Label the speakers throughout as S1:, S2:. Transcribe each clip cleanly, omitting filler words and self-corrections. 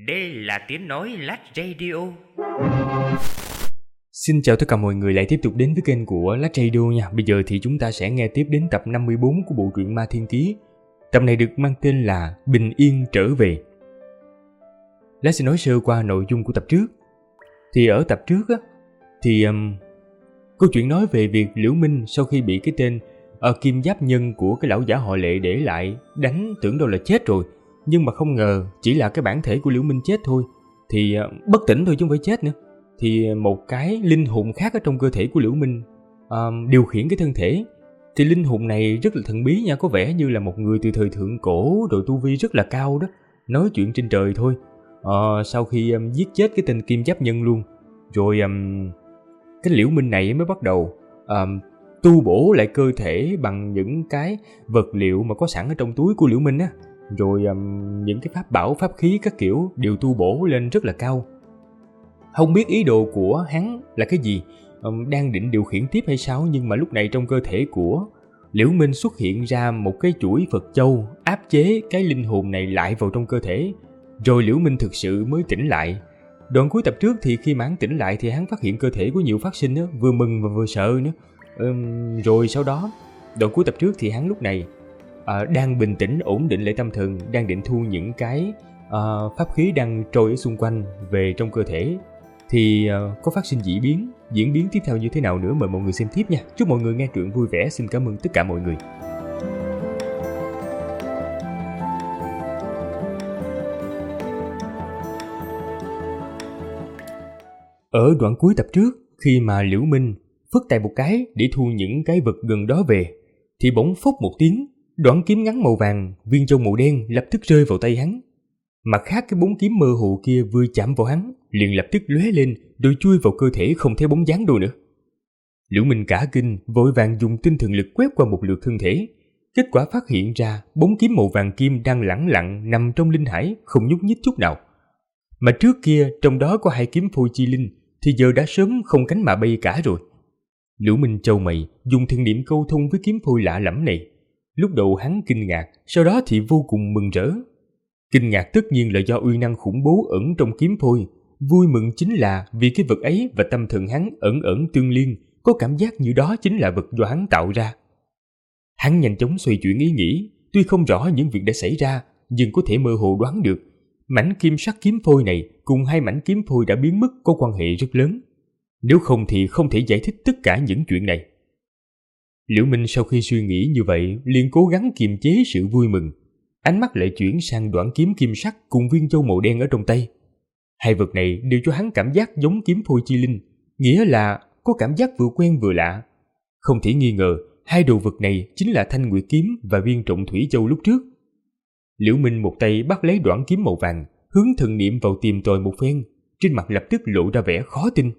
S1: Đây là tiếng nói Lát Radio.
S2: Xin chào tất cả mọi người lại tiếp tục đến với kênh của Lát Radio nha. Bây giờ thì chúng ta sẽ nghe tiếp đến tập 54 của bộ truyện Ma Thiên Ký. Tập này được mang tên là Bình Yên Trở Về. Lát sẽ nói sơ qua nội dung của tập trước. Thì ở tập trước á, thì câu chuyện nói về việc Liễu Minh sau khi bị cái tên kim giáp nhân của cái lão giả họ Lệ để lại đánh, tưởng đâu là chết rồi. Nhưng mà không ngờ chỉ là cái bản thể của Liễu Minh chết thôi. Thì bất tỉnh thôi chứ không phải chết nữa. Thì một cái linh hồn khác ở trong cơ thể của Liễu Minh điều khiển cái thân thể. Thì linh hồn này rất là thần bí nha, có vẻ như là một người từ thời thượng cổ, rồi tu vi rất là cao đó, nói chuyện trên trời thôi. Sau khi giết chết cái tên kim giáp nhân luôn, rồi cái Liễu Minh này mới bắt đầu tu bổ lại cơ thể bằng những cái vật liệu mà có sẵn ở trong túi của Liễu Minh á. Rồi những cái pháp bảo, pháp khí các kiểu đều tu bổ lên rất là cao. Không biết ý đồ của hắn là cái gì, đang định điều khiển tiếp hay sao, nhưng mà lúc này trong cơ thể của Liễu Minh xuất hiện ra một cái chuỗi Phật châu áp chế cái linh hồn này lại vào trong cơ thể. Rồi Liễu Minh thực sự mới tỉnh lại. Đoạn cuối tập trước thì khi mà hắn tỉnh lại thì hắn phát hiện cơ thể có nhiều phát sinh đó, vừa mừng và vừa sợ nữa. Rồi sau đó đoạn cuối tập trước thì hắn lúc này đang bình tĩnh ổn định lại tâm thần, đang định thu những cái pháp khí đang trôi ở xung quanh về trong cơ thể. Thì có phát sinh diễn biến tiếp theo như thế nào nữa, mời mọi người xem tiếp nha. Chúc mọi người nghe truyện vui vẻ. Xin cảm ơn tất cả mọi người. Ở đoạn cuối tập trước, khi mà Liễu Minh phất tay một cái để thu những cái vật gần đó về, thì bỗng phốc một tiếng, đoạn kiếm ngắn màu vàng, viên châu màu đen lập tức rơi vào tay hắn. Mặt khác cái bóng kiếm mơ hồ kia vừa chạm vào hắn, liền lập tức lóe lên, rồi chui vào cơ thể không thấy bóng dáng đâu nữa. Liễu Minh cả kinh, vội vàng dùng tinh thần lực quét qua một lượt thân thể. Kết quả phát hiện ra bóng kiếm màu vàng kim đang lẳng lặng nằm trong linh hải, không nhúc nhích chút nào. Mà trước kia trong đó có hai kiếm phôi chi linh, thì giờ đã sớm không cánh mà bay cả rồi. Liễu Minh chau mày, dùng thần niệm câu thông với kiếm phôi lạ lẫm này. Lúc đầu hắn kinh ngạc, sau đó thì vô cùng mừng rỡ. Kinh ngạc tất nhiên là do uy năng khủng bố ẩn trong kiếm phôi. Vui mừng chính là vì cái vật ấy và tâm thần hắn ẩn tương liên, có cảm giác như đó chính là vật do hắn tạo ra. Hắn nhanh chóng xoay chuyển ý nghĩ, tuy không rõ những việc đã xảy ra, nhưng có thể mơ hồ đoán được mảnh kim sắc kiếm phôi này cùng hai mảnh kiếm phôi đã biến mất có quan hệ rất lớn. Nếu không thì không thể giải thích tất cả những chuyện này. Liễu Minh sau khi suy nghĩ như vậy liền cố gắng kiềm chế sự vui mừng. Ánh mắt lại chuyển sang đoạn kiếm kim sắc cùng viên châu màu đen ở trong tay. Hai vật này đều cho hắn cảm giác giống kiếm phôi chi linh, nghĩa là có cảm giác vừa quen vừa lạ. Không thể nghi ngờ hai đồ vật này chính là Thanh Nguyệt kiếm và viên Trọng Thủy Châu lúc trước. Liễu Minh một tay bắt lấy đoạn kiếm màu vàng, hướng thần niệm vào tìm tòi một phen, trên mặt lập tức lộ ra vẻ khó tin.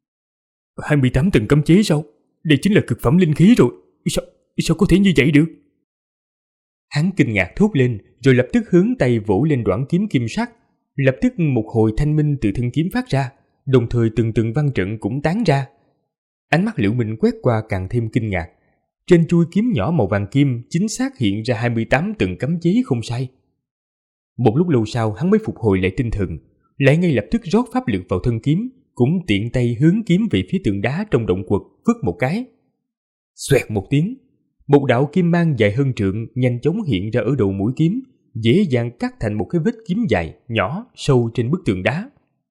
S2: 28 tầng cấm chế sao? Đây chính là cực phẩm linh khí rồi. Sao có thể như vậy được? Hắn kinh ngạc thốt lên, rồi lập tức hướng tay vỗ lên đoạn kiếm kim sắc. Lập tức một hồi thanh minh từ thân kiếm phát ra, đồng thời từng văn trận cũng tán ra. Ánh mắt Liễu Minh quét qua càng thêm kinh ngạc. Trên chuôi kiếm nhỏ màu vàng kim chính xác hiện ra 28 tầng cấm chế không sai. Một lúc lâu sau hắn mới phục hồi lại tinh thần, lại ngay lập tức rót pháp lực vào thân kiếm, cũng tiện tay hướng kiếm về phía tượng đá trong động quật, vứt một cái. Xoẹt một tiếng, một đạo kim mang dài hơn trượng nhanh chóng hiện ra ở đầu mũi kiếm, dễ dàng cắt thành một cái vết kiếm dài, nhỏ, sâu trên bức tường đá.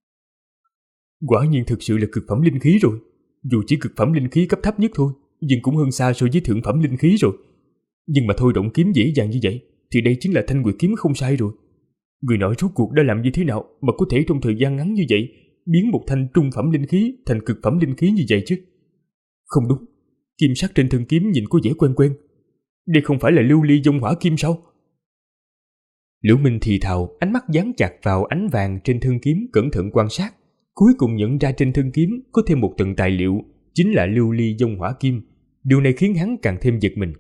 S2: Quả nhiên thực sự là cực phẩm linh khí rồi. Dù chỉ cực phẩm linh khí cấp thấp nhất thôi, nhưng cũng hơn xa so với thượng phẩm linh khí rồi. Nhưng mà thôi động kiếm dễ dàng như vậy, thì đây chính là Thanh Nguyệt kiếm không sai rồi. Người nói rốt cuộc đã làm như thế nào mà có thể trong thời gian ngắn như vậy biến một thanh trung phẩm linh khí thành cực phẩm linh khí như vậy chứ? Không đúng, kim sắc trên thân kiếm nhìn có vẻ quen quen. Đây không phải là lưu ly dông hỏa kim sao? Liễu Minh thì thào, ánh mắt dán chặt vào ánh vàng trên thân kiếm, cẩn thận quan sát, cuối cùng nhận ra trên thân kiếm có thêm một tầng tài liệu, chính là lưu ly dông hỏa kim. Điều này khiến hắn càng thêm giật mình.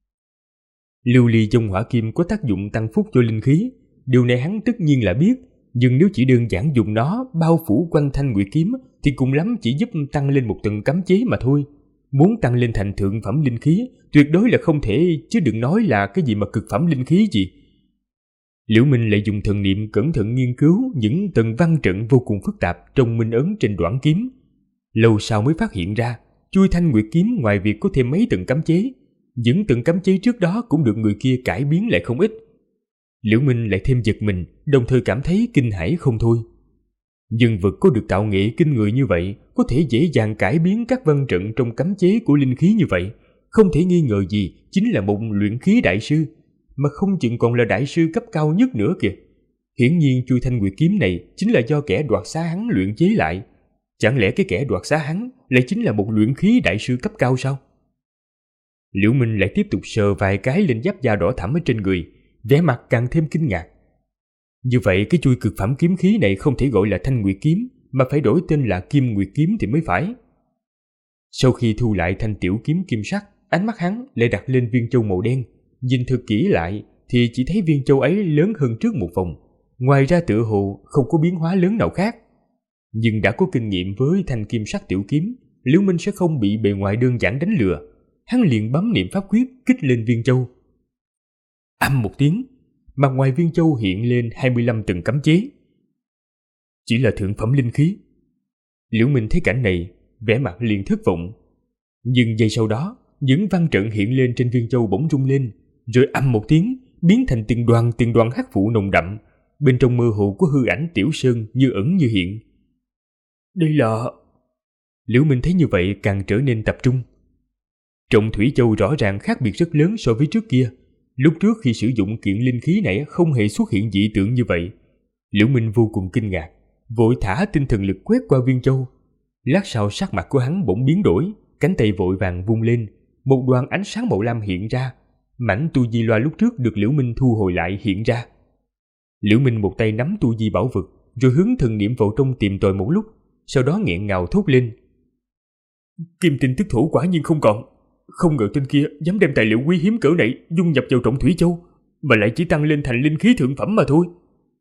S2: Lưu ly dông hỏa kim có tác dụng tăng phúc cho linh khí, điều này hắn tất nhiên là biết, nhưng nếu chỉ đơn giản dùng nó bao phủ quanh Thanh Nguyệt kiếm thì cùng lắm chỉ giúp tăng lên một tầng cấm chế mà thôi. Muốn tăng lên thành thượng phẩm linh khí tuyệt đối là không thể, chứ đừng nói là cái gì mà cực phẩm linh khí gì. Liễu Minh lại dùng thần niệm cẩn thận nghiên cứu những tầng văn trận vô cùng phức tạp trong minh ấn trên đoạn kiếm. Lâu sau mới phát hiện ra, chuôi Thanh Nguyệt kiếm ngoài việc có thêm mấy tầng cấm chế, những tầng cấm chế trước đó cũng được người kia cải biến lại không ít. Liễu Minh lại thêm giật mình, đồng thời cảm thấy kinh hãi không thôi. Nhân vật có được tạo nghệ kinh người như vậy, có thể dễ dàng cải biến các văn trận trong cấm chế của linh khí như vậy, không thể nghi ngờ gì chính là một luyện khí đại sư, mà không chừng còn là đại sư cấp cao nhất nữa kìa. Hiển nhiên chuôi Thanh Nguyệt kiếm này chính là do kẻ đoạt xá hắn luyện chế lại. Chẳng lẽ cái kẻ đoạt xá hắn lại chính là một luyện khí đại sư cấp cao sao? Liễu Minh lại tiếp tục sờ vài cái lên giáp da đỏ thẫm ở trên người, vẻ mặt càng thêm kinh ngạc. Như vậy cái chuôi cực phẩm kiếm khí này không thể gọi là Thanh Nguyệt kiếm, mà phải đổi tên là Kim Nguyệt kiếm thì mới phải. Sau khi thu lại thanh tiểu kiếm kim sắc, ánh mắt hắn lại đặt lên viên châu màu đen. Nhìn thật kỹ lại thì chỉ thấy viên châu ấy lớn hơn trước một vòng, ngoài ra tựa hồ không có biến hóa lớn nào khác. Nhưng đã có kinh nghiệm với thanh kim sắc tiểu kiếm, Liễu Minh sẽ không bị bề ngoài đơn giản đánh lừa. Hắn liền bấm niệm pháp quyết kích lên viên châu. Âm một tiếng, mặt ngoài viên châu hiện lên 25 tầng cấm chế. Chỉ là thượng phẩm linh khí. Liễu Minh thấy cảnh này, vẻ mặt liền thất vọng. Nhưng giây sau đó, những văn trận hiện lên trên viên châu bỗng rung lên, rồi âm một tiếng, biến thành từng đoàn hắc vụ nồng đậm. Bên trong mơ hồ có hư ảnh Tiểu Sơn như ẩn như hiện. Đây là... Liễu Minh thấy như vậy càng trở nên tập trung. Trọng thủy châu rõ ràng khác biệt rất lớn so với trước kia. Lúc trước khi sử dụng kiện linh khí này không hề xuất hiện dị tượng như vậy. Liễu Minh vô cùng kinh ngạc, vội thả tinh thần lực quét qua viên châu. Lát sau sắc mặt của hắn bỗng biến đổi, cánh tay vội vàng vung lên, một đoàn ánh sáng màu lam hiện ra. Mảnh tu di loa lúc trước được Liễu Minh thu hồi lại hiện ra. Liễu Minh một tay nắm tu di bảo vật, rồi hướng thần niệm vào trong tìm tòi một lúc, sau đó nghẹn ngào thốt lên: Kim tinh tức thủ quả nhiên không còn. Không ngờ tên kia dám đem tài liệu quý hiếm cỡ này dung nhập vào trọng thủy châu, mà lại chỉ tăng lên thành linh khí thượng phẩm mà thôi.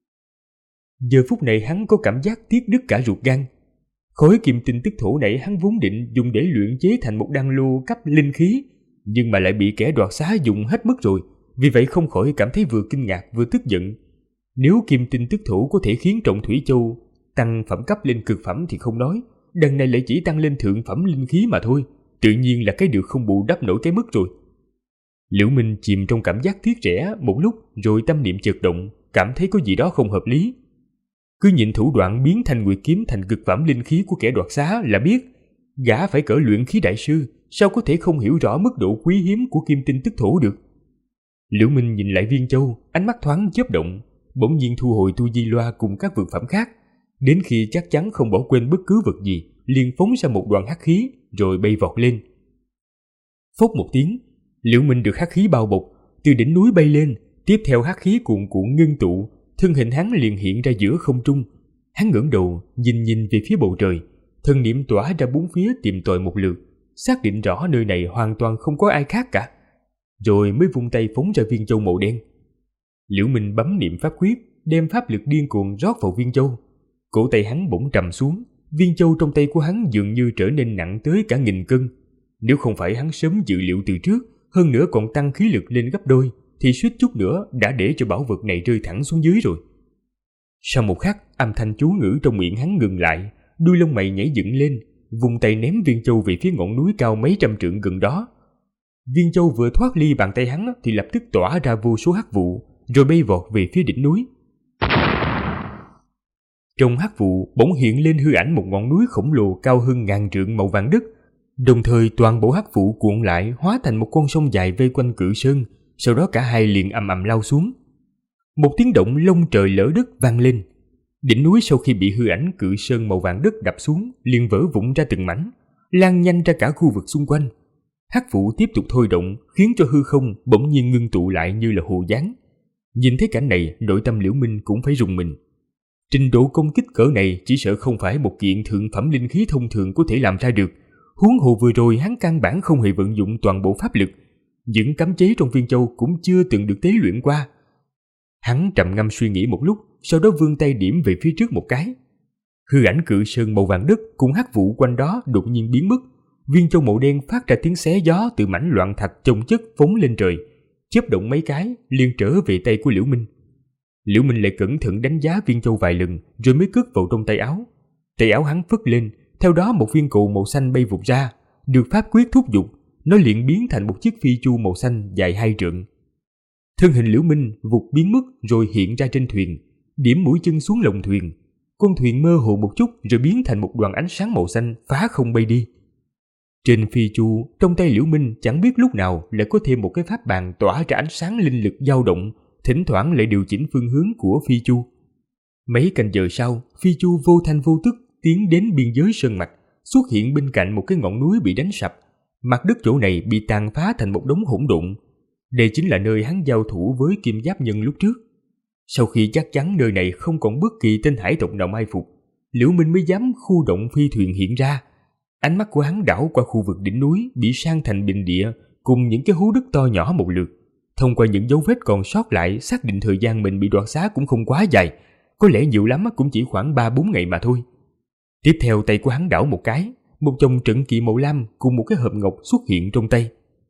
S2: Giờ phút này hắn có cảm giác tiếc đứt cả ruột gan. Khối kim tinh tức thổ này hắn vốn định dùng để luyện chế thành một đan lô cấp linh khí, nhưng mà lại bị kẻ đoạt xá dùng hết mất rồi, vì vậy không khỏi cảm thấy vừa kinh ngạc vừa tức giận. Nếu kim tinh tức thổ có thể khiến trọng thủy châu tăng phẩm cấp lên cực phẩm thì không nói, đằng này lại chỉ tăng lên thượng phẩm linh khí mà thôi, tự nhiên là cái được không bù đắp nổi cái mất rồi. Liễu Minh chìm trong cảm giác tiếc rẻ một lúc, rồi tâm niệm chợt động, cảm thấy có gì đó không hợp lý. Cứ nhìn thủ đoạn biến Thanh Nguyệt kiếm thành cực phẩm linh khí của kẻ đoạt xá là biết, gã phải cỡ luyện khí đại sư, sao có thể không hiểu rõ mức độ quý hiếm của kim tinh tức thổ được. Liễu Minh nhìn lại viên châu, ánh mắt thoáng chớp động, bỗng nhiên thu hồi tu di loa cùng các vật phẩm khác, đến khi chắc chắn không bỏ quên bất cứ vật gì, liền phóng ra một đoàn hắc khí, rồi bay vọt lên. Phốc một tiếng, Liễu Minh được hắc khí bao bọc, từ đỉnh núi bay lên, tiếp theo hắc khí cuồn cuộn ngưng tụ, thân hình hắn liền hiện ra giữa không trung. Hắn ngẩng đầu, nhìn về phía bầu trời, thần niệm tỏa ra bốn phía tìm tòi một lượt, xác định rõ nơi này hoàn toàn không có ai khác cả, rồi mới vung tay phóng ra viên châu màu đen. Liễu Minh bấm niệm pháp quyết, đem pháp lực điên cuồng rót vào viên châu. Cổ tay hắn bỗng trầm xuống, viên châu trong tay của hắn dường như trở nên nặng tới cả 1000 cân. Nếu không phải hắn sớm dự liệu từ trước, hơn nữa còn tăng khí lực lên gấp đôi, thì suýt chút nữa đã để cho bảo vật này rơi thẳng xuống dưới rồi. Sau một khắc, âm thanh chú ngữ trong miệng hắn ngừng lại, đuôi lông mày nhảy dựng lên, vùng tay ném viên châu về phía ngọn núi cao mấy trăm trượng gần đó. Viên châu vừa thoát ly bàn tay hắn thì lập tức tỏa ra vô số hắc vụ, rồi bay vọt về phía đỉnh núi. Trong hắc vụ bỗng hiện lên hư ảnh một ngọn núi khổng lồ cao hơn 1000 trượng màu vàng đất. Đồng thời toàn bộ hắc vụ cuộn lại hóa thành một con sông dài vây quanh cự sơn, sau đó cả hai liền ầm ầm lao xuống. Một tiếng động lông trời lở đất vang lên. Đỉnh núi sau khi bị hư ảnh cự sơn màu vàng đất đập xuống liền vỡ vụn ra từng mảnh, lan nhanh ra cả khu vực xung quanh. Hắc vụ tiếp tục thôi động, khiến cho hư không bỗng nhiên ngưng tụ lại như là hồ dáng. Nhìn thấy cảnh này, nội tâm Liễu Minh cũng phải rùng mình. Trình độ công kích cỡ này chỉ sợ không phải một kiện thượng phẩm linh khí thông thường có thể làm ra được. Huống hồ vừa rồi hắn căn bản không hề vận dụng toàn bộ pháp lực, những cấm chế trong viên châu cũng chưa từng được tế luyện qua. Hắn trầm ngâm suy nghĩ một lúc, sau đó vươn tay điểm về phía trước một cái. Hư ảnh cự sơn màu vàng đất cùng hắc vụ quanh đó đột nhiên biến mất. Viên châu màu đen phát ra tiếng xé gió từ mảnh loạn thạch chồng chất phóng lên trời, chớp động mấy cái liền trở về tay của Liễu Minh. Liễu Minh lại cẩn thận đánh giá viên châu vài lần rồi mới cất vào trong tay áo. Tay áo hắn phất lên, theo đó một viên cầu màu xanh bay vụt ra, được pháp quyết thúc giục, nó liền biến thành một chiếc phi chu màu xanh dài 2 trượng. Thân hình Liễu Minh vụt biến mất rồi hiện ra trên thuyền, điểm mũi chân xuống lồng thuyền. Con thuyền mơ hồ một chút rồi biến thành một đoàn ánh sáng màu xanh phá không bay đi. Trên phi chu, trong tay Liễu Minh chẳng biết lúc nào lại có thêm một cái pháp bàn tỏa ra ánh sáng linh lực dao động, thỉnh thoảng lại điều chỉnh phương hướng của phi chu. Mấy canh giờ sau, phi chu vô thanh vô tức tiến đến biên giới sơn mạch, xuất hiện bên cạnh một cái ngọn núi bị đánh sập. Mặt đất chỗ này bị tàn phá thành một đống hỗn độn. Đây chính là nơi hắn giao thủ với Kim Giáp Nhân lúc trước. Sau khi chắc chắn nơi này không còn bất kỳ tên hải tộc nào mai phục, Liễu Minh mới dám khu động phi thuyền hiện ra. Ánh mắt của hắn đảo qua khu vực đỉnh núi bị san thành bình địa cùng những cái hố đất to nhỏ một lượt. Thông qua những dấu vết còn sót lại, xác định thời gian mình bị đoạt xá cũng không quá dài, có lẽ nhiều lắm cũng chỉ khoảng 3-4 ngày mà thôi. Tiếp theo tay của hắn đảo một cái, một chồng trận kỳ màu lam cùng một cái hộp ngọc xuất hiện trong tay.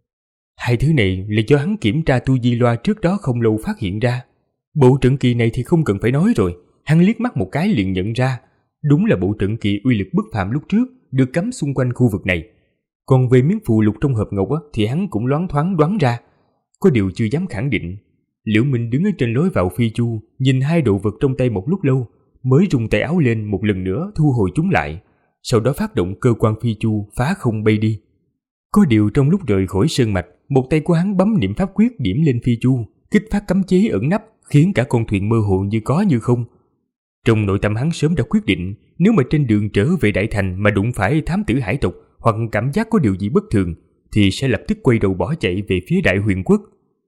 S2: Hai thứ này là do hắn kiểm tra tu di loa trước đó không lâu phát hiện ra. Bộ trận kỳ này thì không cần phải nói rồi, hắn liếc mắt một cái liền nhận ra, đúng là bộ trận kỳ uy lực bất phàm lúc trước được cắm xung quanh khu vực này. Còn về miếng phù lục trong hộp ngọc thì hắn cũng loáng thoáng đoán ra, có điều chưa dám khẳng định. Liễu Minh đứng ở trên lối vào phi chu, nhìn hai đồ vật trong tay một lúc lâu, mới rung tay áo lên một lần nữa thu hồi chúng lại, sau đó phát động cơ quan phi chu phá không bay đi. Có điều trong lúc rời khỏi sơn mạch, một tay của hắn bấm niệm pháp quyết điểm lên phi chu, kích phát cấm chế ẩn nấp, khiến cả con thuyền mơ hồ như có như không. Trong nội tâm hắn sớm đã quyết định, nếu mà trên đường trở về Đại Thành mà đụng phải thám tử hải tộc hoặc cảm giác có điều gì bất thường, thì sẽ lập tức quay đầu bỏ chạy về phía Đại Huyền Quốc.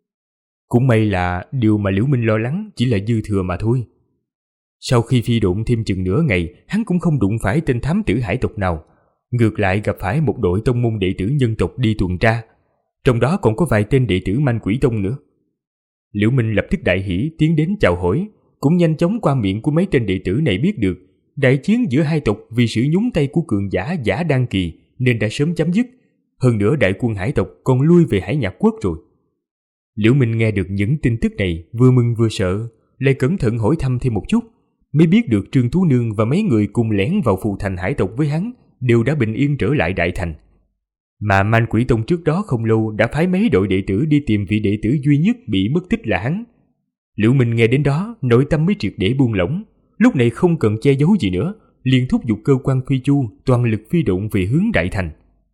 S2: Cũng may là điều mà Liễu Minh lo lắng chỉ là dư thừa mà thôi. Sau khi phi độn thêm chừng nửa ngày, hắn cũng không đụng phải tên thám tử hải tộc nào, ngược lại gặp phải một đội tông môn đệ tử nhân tộc đi tuần tra, trong đó còn có vài tên đệ tử Manh Quỷ Tông nữa. Liễu Minh lập tức đại hỉ tiến đến chào hỏi, cũng nhanh chóng qua miệng của mấy tên đệ tử này biết được đại chiến giữa hai tộc vì sự nhúng tay của cường giả Giả Đan Kỳ nên đã sớm chấm dứt. Hơn nữa đại quân hải tộc còn lui về Hải Nhạc Quốc rồi. Liễu Minh nghe được những tin tức này vừa mừng vừa sợ, lại cẩn thận hỏi thăm thêm một chút, mới biết được Trương Tú Nương và mấy người cùng lẻn vào phù thành hải tộc với hắn đều đã bình yên trở lại Đại Thành. Mà Manh Quỷ Tông trước đó không lâu đã phái mấy đội đệ tử đi tìm vị đệ tử duy nhất bị mất tích là hắn. Liễu Minh nghe đến đó, nội tâm mới triệt để buông lỏng, lúc này không cần che giấu gì nữa, liền thúc giục cơ quan phi chu toàn lực phi độn về hướng Đại Thành.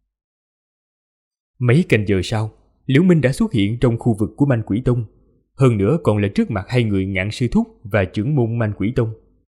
S2: Mấy canh giờ sau, Liễu Minh đã xuất hiện trong khu vực của Manh Quỷ Tông, hơn nữa còn là trước mặt hai người Ngạn Sư Thúc và trưởng môn Manh Quỷ Tông.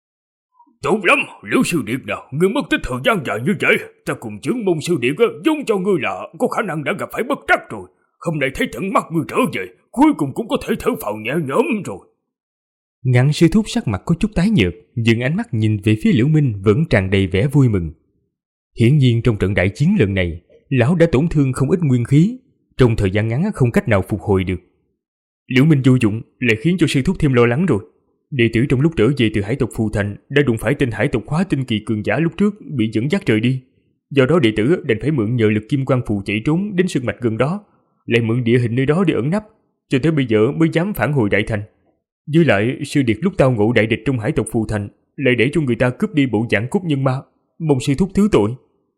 S3: Tốt lắm, Liễu sư điệt nào, ngươi mất tích thời gian dài như vậy, ta cùng trưởng môn sư điệt giống cho ngươi là có khả năng đã gặp phải bất trắc rồi. Hôm nay thấy tận mắt ngươi trở về, cuối cùng cũng có thể thở phào nhẹ nhõm rồi.
S2: Ngạn Sư Thúc sắc mặt có chút tái nhợt, nhưng ánh mắt nhìn về phía Liễu Minh vẫn tràn đầy vẻ vui mừng. Hiển nhiên trong trận đại chiến lần này, lão đã tổn thương không ít nguyên khí, trong thời gian ngắn không cách nào phục hồi được. Liễu Minh vô dụng lại khiến cho sư thúc thêm lo lắng rồi. Đệ tử trong lúc trở về từ hải tộc Phù Thành đã đụng phải tên hải tộc Hóa Tinh Kỳ cường giả lúc trước bị dẫn dắt rời đi. Do đó đệ tử đành phải mượn nhờ lực kim quang phù chạy trốn đến sơn mạch gần đó, lại mượn địa hình nơi đó để ẩn nấp, cho tới bây giờ mới dám phản hồi Đại Thành. Với lại sư điệt lúc tao ngộ đại địch trong hải tộc Phù Thành lại để cho người ta cướp đi bộ dạng cốt nhân ma, mong sư thúc thứ tội.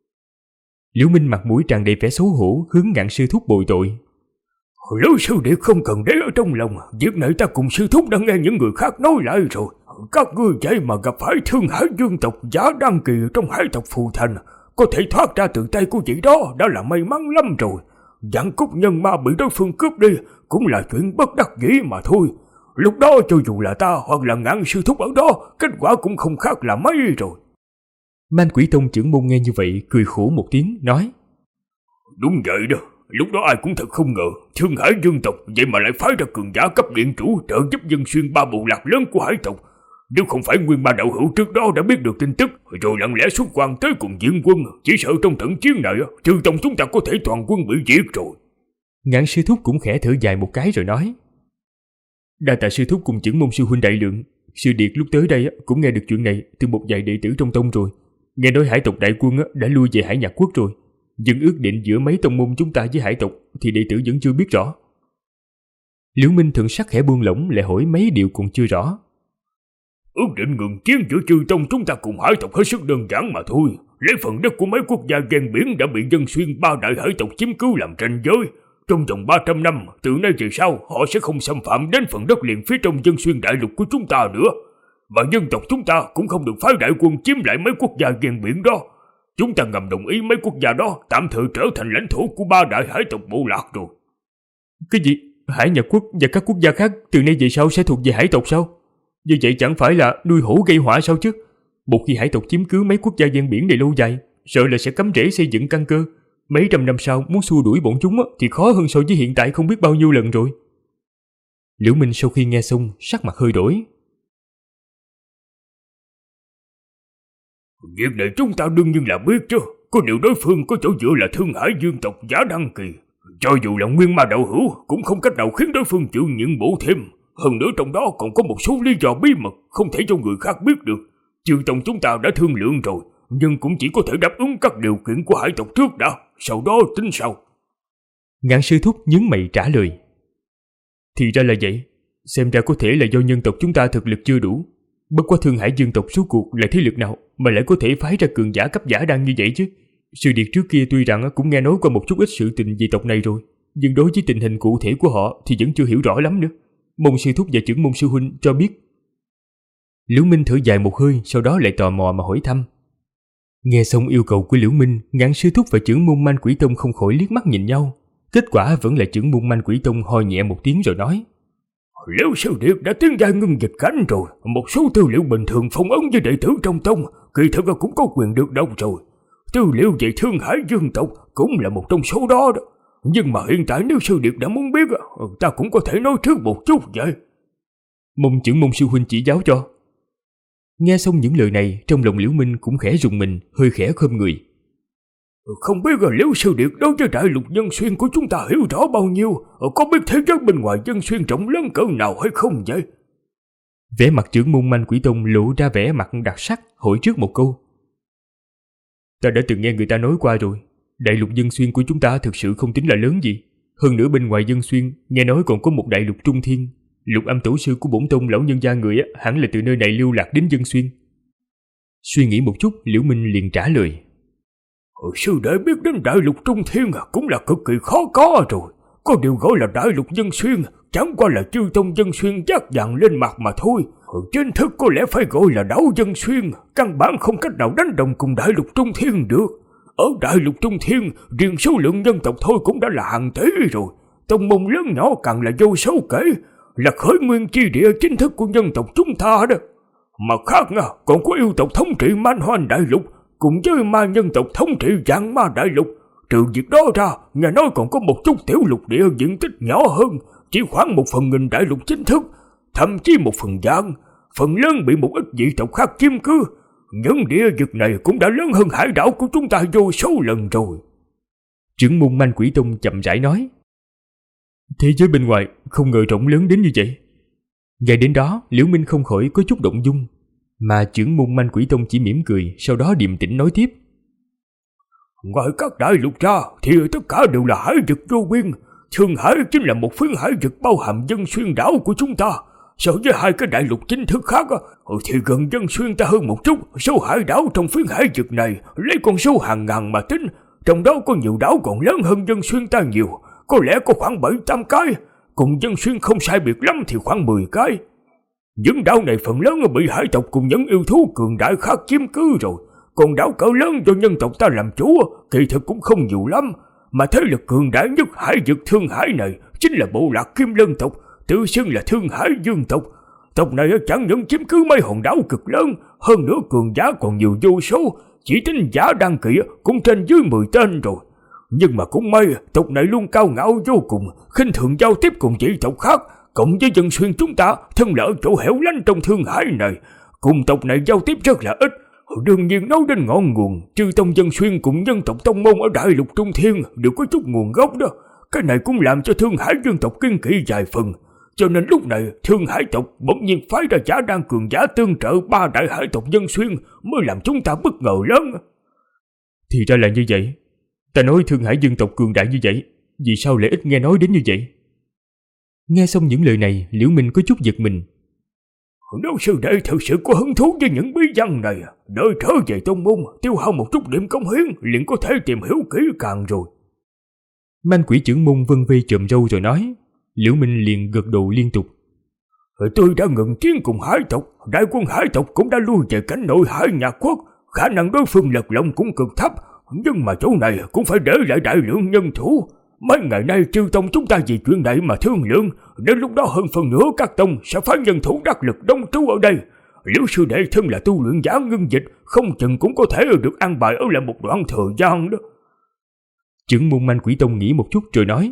S2: Liễu Minh mặt mũi tràn đầy vẻ xấu hổ hướng Ngạn Sư Thúc bồi tội.
S3: Liễu sư điệt không cần để ở trong lòng, việc này ta cùng sư thúc đã nghe những người khác nói lại rồi. Các ngươi vậy mà gặp phải Thương Hải Dương tộc Giả Đan Kỳ trong hải tộc Phù Thành, có thể thoát ra từ tay của vị đó đã là may mắn lắm rồi. Dạng cốt nhân ma bị đối phương cướp đi cũng là chuyện bất đắc dĩ mà thôi. Lúc đó cho dù là ta hoặc là Ngạn sư thúc ở đó, kết quả cũng không khác là mấy rồi.
S2: Manh Quỷ Tông trưởng môn nghe như vậy cười khổ một tiếng nói:
S3: Đúng vậy đó, lúc đó ai cũng thật không ngờ Thương Hải Dương tộc vậy mà lại phái ra cường giả cấp điện chủ trợ giúp dân xuyên ba bộ lạc lớn của hải tộc. Nếu không phải Nguyên Ma đạo hữu trước đó đã biết được tin tức rồi lặng lẽ xuất quan tới cùng diện quân, chỉ sợ trong trận chiến này trừ tông chúng ta có thể toàn quân bị diệt rồi.
S2: Ngạn Sư Thúc cũng khẽ thở dài một cái rồi nói: Đa tạ sư thúc cùng trưởng môn sư huynh đại lượng. Sư điệt lúc tới đây cũng nghe được chuyện này từ một vài đệ tử trong tông rồi. Nghe nói hải tộc đại quân đã lui về Hải Nhạc Quốc rồi, nhưng ước định giữa mấy tông môn chúng ta với hải tộc thì đệ tử vẫn chưa biết rõ. Liễu Minh thần sắc khẽ buông lỏng lại hỏi mấy điều còn chưa rõ,
S3: Ước định ngừng chiến giữa chư tông chúng ta cùng hải tộc hết sức đơn giản mà thôi. Lấy phần đất của mấy quốc gia ven biển đã bị Dân Xuyên ba đại hải tộc chiếm cứ làm ranh giới. Trong vòng 300 năm, từ nay về sau, họ sẽ không xâm phạm đến phần đất liền phía trong Dân Xuyên đại lục của chúng ta nữa. Và dân tộc chúng ta cũng không được phái đại quân chiếm lại mấy quốc gia ven biển đó. Chúng ta ngầm đồng ý mấy quốc gia đó tạm thời trở thành lãnh thổ của ba đại hải tộc bộ lạc rồi.
S2: Cái gì? Hải Nhật Quốc và các quốc gia khác từ nay về sau sẽ thuộc về hải tộc sao? Như vậy chẳng phải là nuôi hổ gây họa sao chứ? Một khi hải tộc chiếm cứ mấy quốc gia ven biển này lâu dài, sợ là sẽ cắm rễ xây dựng căn cơ. Mấy trăm năm sau muốn xua đuổi bọn chúng thì khó hơn so với hiện tại không biết bao nhiêu lần rồi. Liễu Minh sau khi nghe xong sắc mặt hơi đổi.
S3: Việc này chúng ta đương nhiên là biết chứ. Có điều đối phương có chỗ dựa là Thương Hải Dương tộc Giả Đăng Kỳ. Cho dù là nguyên ma đạo hữu cũng không cách nào khiến đối phương chịu nhượng bộ thêm. Hơn nữa trong đó còn có một số lý do bí mật không thể cho người khác biết được. Chư tông chúng ta đã thương lượng rồi, nhưng cũng chỉ có thể đáp ứng các điều kiện của hải tộc trước đã, sau đó tính sau.
S2: Ngạn sư thúc nhướng mày trả lời. Thì ra là vậy, xem ra có thể là do nhân tộc chúng ta thực lực chưa đủ. Bất quá Thương Hải Dương tộc số cuộc là thế lực nào mà lại có thể phái ra cường giả cấp giả đăng như vậy chứ? Sư điệt trước kia tuy rằng cũng nghe nói qua một chút ít sự tình về tộc này rồi, nhưng đối với tình hình cụ thể của họ thì vẫn chưa hiểu rõ lắm nữa. Môn sư thúc và trưởng môn sư huynh cho biết. Liễu Minh thở dài một hơi, sau đó lại tò mò mà hỏi thăm. Nghe xong yêu cầu của Liễu Minh, Ngạn sư thúc và trưởng môn Man Quỷ Tông không khỏi liếc mắt nhìn nhau. Kết quả vẫn là trưởng môn Man Quỷ Tông ho nhẹ một tiếng rồi nói.
S3: Liễu sư điệt đã tiến giai ngưng dịch cảnh rồi, một số tư liệu bình thường phong ấn với đệ tử trong tông kỳ thực cũng có quyền được đọc rồi. Tư liệu về Thương Hải Dương tộc cũng là một trong số đó đó. Nhưng mà hiện tại nếu sư điệt đã muốn biết, ta cũng có thể nói trước một chút vậy.
S2: Mong trưởng môn sư huynh chỉ giáo cho. Nghe xong những lời này, trong lòng Liễu Minh cũng khẽ rùng mình, hơi khẽ khom người.
S3: Không biết Liễu sư điệt đối với đại lục Dân Xuyên của chúng ta hiểu rõ bao nhiêu, có biết thế giới bên ngoài Dân Xuyên rộng lớn cỡ nào hay không vậy?
S2: Vẻ mặt trưởng môn Man Quỷ Tông lộ ra vẻ mặt đặc sắc, hỏi trước một câu. Ta đã từng nghe người ta nói qua rồi, đại lục Dân Xuyên của chúng ta thực sự không tính là lớn gì. Hơn nữa bên ngoài Dân Xuyên, nghe nói còn có một đại lục Trung Thiên. Lục Âm tổ sư của bổn tông lão nhân gia người hẳn là từ nơi này lưu lạc đến Dân Xuyên. Suy nghĩ một chút, Liễu Minh liền trả lời.
S3: Sư đệ biết đến đại lục Trung Thiên cũng là cực kỳ khó có rồi. Có điều gọi là đại lục Dân Xuyên, chẳng qua là chư tông Dân Xuyên dắt dàng lên mặt mà thôi. Chính thức có lẽ phải gọi là đảo Dân Xuyên, căn bản không cách nào đánh đồng cùng đại lục Trung Thiên được. Ở đại lục Trung Thiên, riêng số lượng dân tộc thôi cũng đã là hàng tỷ rồi. Tông môn lớn nhỏ càng là vô số kể, là khởi nguyên chi địa chính thức của dân tộc chúng ta đó. Mà khác còn có yêu tộc thống trị Man Hoan đại lục, cùng với ma nhân tộc thống trị Vạn Ma đại lục. Trừ việc đó ra, nghe nói còn có một chút tiểu lục địa diện tích nhỏ hơn, chỉ khoảng 1/1000 đại lục chính thức, thậm chí 1/1000. Phần lớn bị một ít dị tộc khác chiếm cứ. Những địa vực này cũng đã lớn hơn hải đảo của chúng ta vô số lần rồi.
S2: Trưởng môn Man Quỷ Tông chậm rãi nói. Thế giới bên ngoài không ngờ rộng lớn đến như vậy. Ngay đến đó, Liễu Minh không khỏi có chút động dung, mà trưởng môn Man Quỷ Tông chỉ mỉm cười, sau đó điềm tĩnh nói tiếp.
S3: Ngoài các đại lục ra thì tất cả đều là hải vực vô biên. Thương Hải chính là một phiến hải vực bao hàm Dân Xuyên đảo của chúng ta. So với hai cái đại lục chính thức khác thì gần Dân Xuyên ta hơn một chút. Số hải đảo trong phiến hải vực này lấy con số hàng ngàn mà tính, trong đó có nhiều đảo còn lớn hơn Dân Xuyên ta nhiều, có lẽ có khoảng 7-8 cái, cùng Dân Xuyên không sai biệt lắm thì khoảng 10 cái. Những đảo này phần lớn bị hải tộc cùng những yêu thú cường đại khác chiếm cứ rồi, còn đảo cỡ lớn do nhân tộc ta làm chủ kỳ thực cũng không nhiều lắm. Mà thế lực cường đại nhất hải vực Thương Hải này chính là bộ lạc Kim Lân tộc, tự xưng là Thương Hải Dương tộc. Tộc này chẳng những chiếm cứ mấy hòn đảo cực lớn, hơn nữa cường giả còn nhiều vô số, chỉ tính Giả Đăng Kỳ cũng trên dưới 10 tên rồi. Nhưng mà cũng may, tộc này luôn cao ngạo vô cùng, khinh thường giao tiếp cùng dị tộc khác, cộng với Dân Xuyên chúng ta thân là ở chỗ hẻo lánh trong Thương Hải này, cùng tộc này giao tiếp rất là ít. Đương nhiên nói đến ngọn nguồn, chư tông Dân Xuyên cùng nhân tộc tông môn ở đại lục Trung Thiên đều có chút nguồn gốc đó. Cái này cũng làm cho Thương Hải Dương tộc kiên kỵ vài phần. Cho nên lúc này Thương Hải tộc bỗng nhiên phái ra Giả Đăng cường giả tương trợ ba đại hải tộc Dân Xuyên, mới làm chúng ta bất ngờ lớn.
S2: Thì ra là như vậy. Ta nói Thương Hải Dương tộc cường đại như vậy, vì sao lại ít nghe nói đến như vậy? Nghe xong những lời này, Liễu Minh có chút giật mình.
S3: Nếu sư đệ thật sự có hứng thú với những bí văn này, đợi trở về tông môn, tiêu hao một chút điểm cống hiến, liền có thể tìm hiểu kỹ càng rồi.
S2: Man quỷ trưởng môn vân vê chòm râu rồi nói. Liễu Minh liền gật đầu liên tục.
S3: Tôi đã ngừng chiến cùng hải tộc, đại quân hải tộc cũng đã lui về cảnh nội Hải Nhạc Quốc, khả năng đối phương lật lọng cũng cực thấp, nhưng mà chỗ này cũng phải để lại đại lượng nhân thủ. Mấy ngày nay chư tông chúng ta vì chuyện này mà thương lượng, đến lúc đó hơn phần nửa các tông sẽ phái nhân thủ đắc lực đông trú ở đây. Liễu sư đệ thân là tu luyện giả ngưng dịch, không chừng cũng có thể được an bài ở lại một đoạn thời gian đó.
S2: Trưởng môn Man Quỷ Tông nghĩ một chút rồi nói.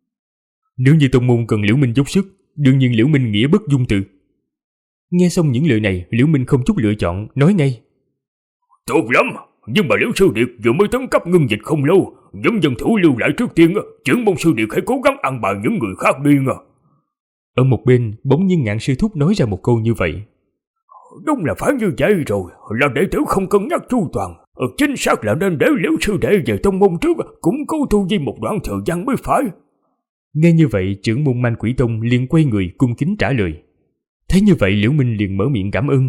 S2: Nếu như tông môn cần Liễu Minh dốc sức, đương nhiên Liễu Minh nghĩa bất dung từ. Nghe xong những lời này, Liễu Minh không chút lựa chọn, nói ngay.
S3: Tốt lắm, nhưng mà Liễu sư điệt vừa mới tấn cấp ngưng dịch không lâu, những dân thủ lưu lại trước tiên, trưởng môn sư điệt hãy cố gắng an bài những người khác đi nha.
S2: Ở một bên, bỗng nhiên Ngạn sư thúc nói ra một câu như vậy.
S3: Đúng là phải như vậy rồi, là đệ tử không cân nhắc chu toàn. Chính xác là nên để Liễu sư đệ về tông môn trước, cũng cố tu vi một đoạn thời gian mới phải.
S2: Nghe như vậy, trưởng môn Man Quỷ Tông liền quay người cung kính trả lời. Thấy như vậy, Liễu Minh liền mở miệng cảm ơn.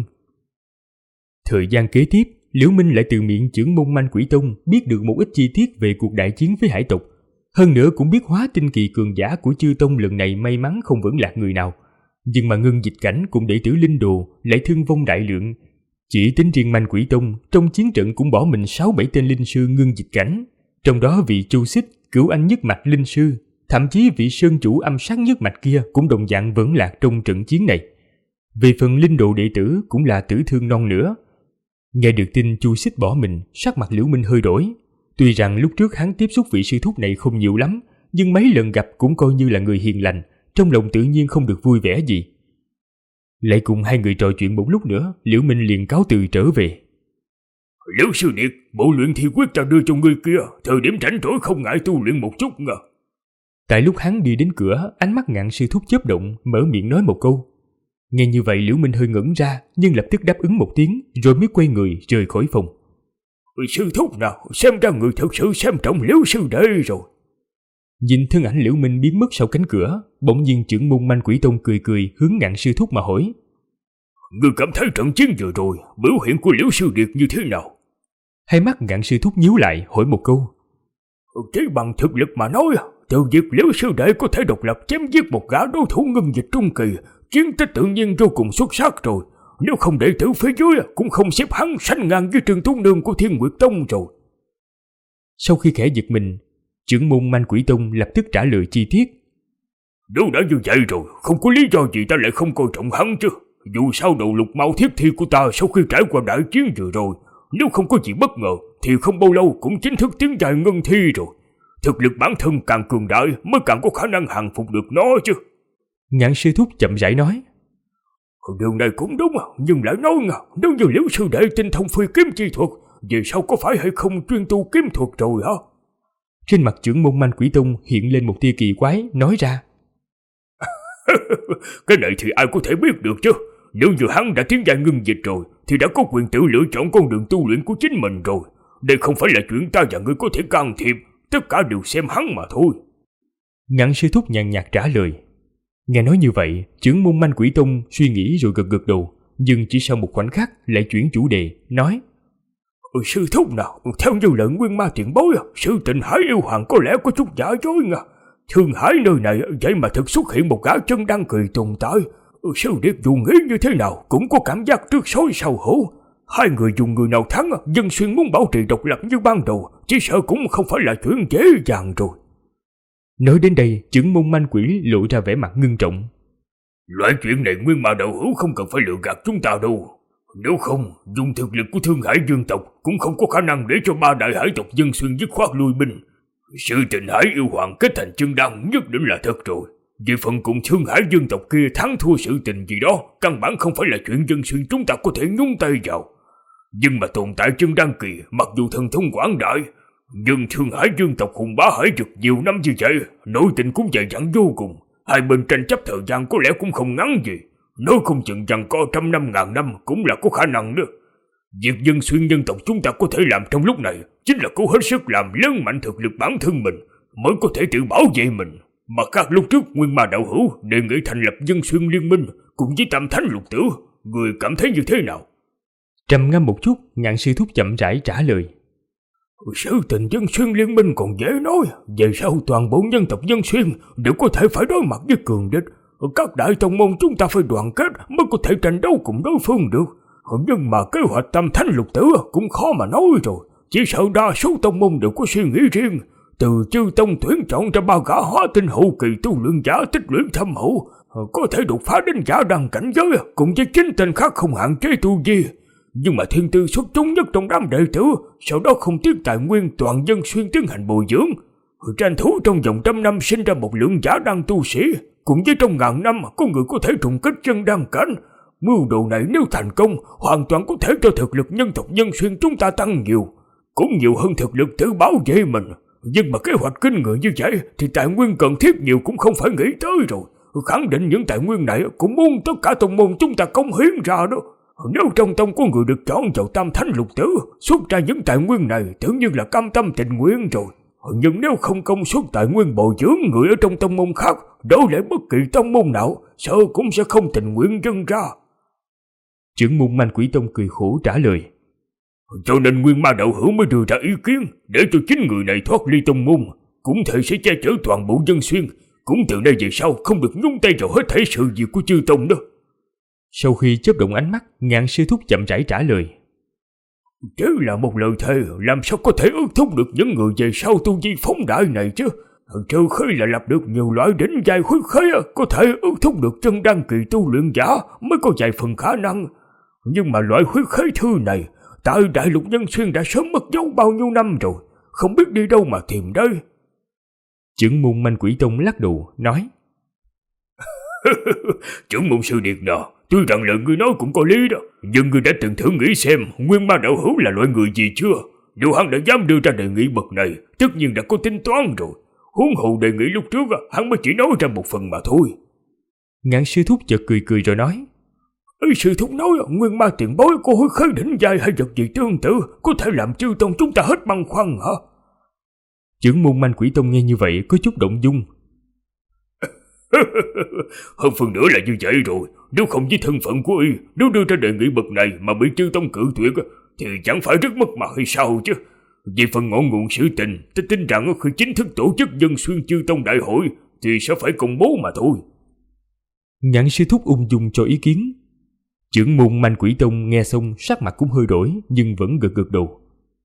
S2: Thời gian kế tiếp, Liễu Minh lại từ miệng trưởng môn Man Quỷ Tông biết được một ít chi tiết về cuộc đại chiến với hải tộc. Hơn nữa cũng biết hóa tinh kỳ cường giả của chư tông lần này may mắn không vẫn lạc người nào. Nhưng mà ngưng dịch cảnh cùng đệ tử linh đồ lại thương vong đại lượng. Chỉ tính riêng Man Quỷ Tông, trong chiến trận cũng bỏ mình 6-7 tên linh sư ngưng dịch cảnh. Trong đó vị Chu Xích, Cửu Anh nhất mạch linh sư, thậm chí vị sơn chủ âm sát nhất mạch kia cũng đồng dạng vẫn lạc trong trận chiến này. Về phần linh đồ đệ tử cũng là tử thương non nữa. Nghe được tin Chu Xích bỏ mình, sắc mặt Liễu Minh hơi đổi. Tuy rằng lúc trước hắn tiếp xúc vị sư thúc này không nhiều lắm, nhưng mấy lần gặp cũng coi như là người hiền lành, trong lòng tự nhiên không được vui vẻ gì. Lại cùng hai người trò chuyện một lúc nữa, Liễu Minh liền cáo từ trở về.
S3: Liễu sư điệt, bộ luyện thi quyết ta đưa cho ngươi kia, thời điểm rảnh rỗi không ngại tu luyện một chút nha.
S2: Tại lúc hắn đi đến cửa, ánh mắt Ngạn sư thúc chớp động, mở miệng nói một câu. Nghe như vậy Liễu Minh hơi ngẩn ra, nhưng lập tức đáp ứng một tiếng, rồi mới quay người rời khỏi phòng.
S3: Sư thúc nào, xem ra người thật sự xem trọng Liễu sư đệ rồi.
S2: Nhìn thân ảnh Liễu Minh biến mất sau cánh cửa, bỗng nhiên trưởng môn Man Quỷ Tông cười cười hướng Ngạn sư thúc mà hỏi.
S3: Ngươi cảm thấy trận chiến vừa rồi, biểu hiện của Liễu sư điệt như thế nào?
S2: Hai mắt Ngạn sư thúc nhíu lại hỏi một câu.
S3: Chỉ bằng thực lực mà nói, từ việc Liễu sư đệ có thể độc lập chém giết một gã đối thủ ngưng dịch trung kỳ, chiến tích tự nhiên vô cùng xuất sắc rồi. Nếu không đệ tử phía dưới cũng không xếp hắn sánh ngang với Trường Tú Nương của Thiên Nguyệt Tông rồi.
S2: Sau khi khẽ giật mình, trưởng môn Man Quỷ Tông lập tức trả lời chi tiết.
S3: Nếu đã như vậy rồi, không có lý do gì ta lại không coi trọng hắn chứ. Dù sao đầu lục mao thiết thi của ta sau khi trải qua đại chiến vừa rồi, nếu không có gì bất ngờ thì không bao lâu cũng chính thức tiến dài ngân thi rồi. Thực lực bản thân càng cường đại mới càng có khả năng hàng phục được nó chứ.
S2: Ngạn sư thúc chậm rãi nói.
S3: Điều này cũng đúng, nhưng lại nói nếu như Liễu sư đệ tinh thông phi kiếm chi thuật, về sau có phải hay không chuyên tu kiếm thuật rồi hả?
S2: Trên mặt trưởng môn Man Quỷ Tông hiện lên một tia kỳ quái, nói ra.
S3: Cái này thì ai có thể biết được chứ. Nếu như hắn đã tiến giai ngưng dịch rồi, thì đã có quyền tự lựa chọn con đường tu luyện của chính mình rồi. Đây không phải là chuyện ta và ngươi có thể can thiệp, tất cả đều xem hắn mà thôi.
S2: Ngạn sư thúc nhàn nhạt trả lời. Nghe nói như vậy, trưởng môn Man Quỷ Tông suy nghĩ rồi gật gật đầu, nhưng chỉ sau một khoảnh khắc lại chuyển chủ đề, nói.
S3: Sư thúc nào, theo như lời Nguyên Ma tiền bối, sự tình Hải yêu hoàng có lẽ có chút giả dối nha. Thương Hải nơi này vậy mà thực xuất hiện một gã chân đăng kỳ tồn tại. Sư điệt dù nghĩ như thế nào cũng có cảm giác trước sói sau hổ. Hai người dùng người nào thắng, Dân Xuyên muốn bảo trì độc lập như ban đầu, chỉ sợ cũng không phải là chuyện dễ dàng rồi.
S2: Nói đến đây, trưởng môn Man Quỷ lộ ra vẻ mặt ngưng trọng.
S3: Loại chuyện này Nguyên Ma đạo hữu không cần phải lừa gạt chúng ta đâu. Nếu không, dùng thực lực của Thương Hải Dương tộc cũng không có khả năng để cho ba đại hải tộc Dân Xuyên dứt khoát lui binh. Sự tình Hải yêu hoàng kết thành chân đăng nhất định là thật rồi. Về phần cùng Thương Hải Dương tộc kia thắng thua sự tình gì đó, căn bản không phải là chuyện Dân Xuyên chúng ta có thể nhúng tay vào. Nhưng mà tồn tại chân đăng kỳ, mặc dù thần thông quảng đại, nhưng Thương Hải Dương tộc hùng bá hải vực nhiều năm như vậy, nội tình cũng dày dặn vô cùng. Hai bên tranh chấp thời gian có lẽ cũng không ngắn gì. Nói không chừng rằng có 100 năm ngàn năm cũng là có khả năng nữa. Việc Dân Xuyên nhân tộc chúng ta có thể làm trong lúc này chính là cố hết sức làm lớn mạnh thực lực bản thân mình, mới có thể tự bảo vệ mình. Mà khác lúc trước Nguyên Ma đạo hữu đề nghị thành lập Dân Xuyên liên minh cùng với Tam Thánh lục tử, Người cảm thấy như thế nào?
S2: Trầm ngâm một chút, Ngạn sư thúc chậm rãi trả lời.
S3: Sự tình Dân Xuyên liên minh còn dễ nói, về sau toàn bộ nhân tộc Dân Xuyên đều có thể phải đối mặt với cường địch. Các đại tông môn chúng ta phải đoàn kết mới có thể tranh đấu cùng đối phương được. Nhưng mà kế hoạch Tam Thánh Lục Tử cũng khó mà nói rồi. Chỉ sợ đa số tông môn đều có suy nghĩ riêng. Từ chư tông tuyển chọn ra 3 gã hóa tinh hậu kỳ tu luyện giả tích luyện thâm hậu, có thể đột phá đến giả đăng cảnh giới, cùng với 9 tên khác không hạn chế tu vi. Nhưng mà thiên tư xuất chúng nhất trong đám đệ tử, sau đó không tiếc tài nguyên toàn Dân Xuyên tiến hành bồi dưỡng, tranh thủ trong vòng 100 năm sinh ra một lượng giả đăng tu sĩ, cùng với trong 1000 năm có người có thể trùng kích chân đăng cảnh. Mưu đồ này nếu thành công, hoàn toàn có thể cho thực lực nhân tộc Dân Xuyên chúng ta tăng nhiều, cũng nhiều hơn thực lực tự bảo vệ mình. Nhưng mà kế hoạch kinh người như vậy thì tài nguyên cần thiết nhiều cũng không phải nghĩ tới rồi. Khẳng định những tài nguyên này cũng muốn tất cả tông môn chúng ta cống hiến ra đó. Nếu trong tông có người được chọn vào Tam Thánh Lục Tử, xuất ra những tài nguyên này tưởng như là cam tâm tình nguyện rồi. Nhưng nếu không công suất tài nguyên bồi dưỡng người ở trong tông môn khác, đối lại bất kỳ tông môn nào, sợ cũng sẽ không tình nguyện dâng ra.
S2: Trưởng môn Manh Quỷ Tông cười khổ trả lời.
S3: Cho nên Nguyên Ma đạo hữu mới đưa ra ý kiến để cho 9 người này thoát ly tông môn, cũng thể sẽ che chở toàn bộ Dân Xuyên, cũng từ nay về sau không được nhúng tay vào hết thảy sự việc của chư tông đó.
S2: Sau khi chớp động ánh mắt, Ngạn sư thúc chậm rãi trả lời.
S3: Chứ là một lời thề, làm sao có thể ước thúc được những người về sau tu vi phóng đại này chứ? Trừ khi là lập được nhiều loại đỉnh giai huyết khế, có thể ước thúc được chân đăng kỳ tu luyện giả mới có vài phần khả năng. Nhưng mà loại huyết khế thư này, tại đại lục Nhân Xuyên đã sớm mất dấu bao nhiêu năm rồi, không biết đi đâu mà tìm đây.
S2: Trưởng môn Manh Quỷ Tông lắc đầu nói.
S3: Trưởng môn sư điệt nọ, tuy rằng lời ngươi nói cũng có lý đó, nhưng ngươi đã từng thử nghĩ xem Nguyên Ma đạo hữu là loại người gì chưa? Nếu hắn đã dám đưa ra đề nghị bậc này, tất nhiên đã có tính toán rồi. Huống hồ đề nghị lúc trước hắn mới chỉ nói ra một phần mà thôi.
S2: Ngạn sư thúc chợt cười cười rồi nói.
S3: Sư thúc nói Nguyên Ma tiền bối của huyết khế đỉnh giai hay vật gì tương tự có thể làm chư tông chúng ta hết băn khoăn hả?
S2: Trưởng môn Manh Quỷ Tông nghe như vậy có chút động dung.
S3: Hơn phần nữa là như vậy rồi, nếu không với thân phận của y, nếu đưa ra đề nghị bậc này mà bị chư tông cự tuyệt thì chẳng phải rất mất mặt hay sao chứ? Về phần ngọn nguồn sự tình, tôi tin rằng khi chính thức tổ chức Dân Xuyên chư tông đại hội thì sẽ phải công bố mà thôi.
S2: Ngạn sư thúc ung dung cho ý kiến. Trưởng môn Manh Quỷ Tông nghe xong sắc mặt cũng hơi đổi, nhưng vẫn gật gật đầu.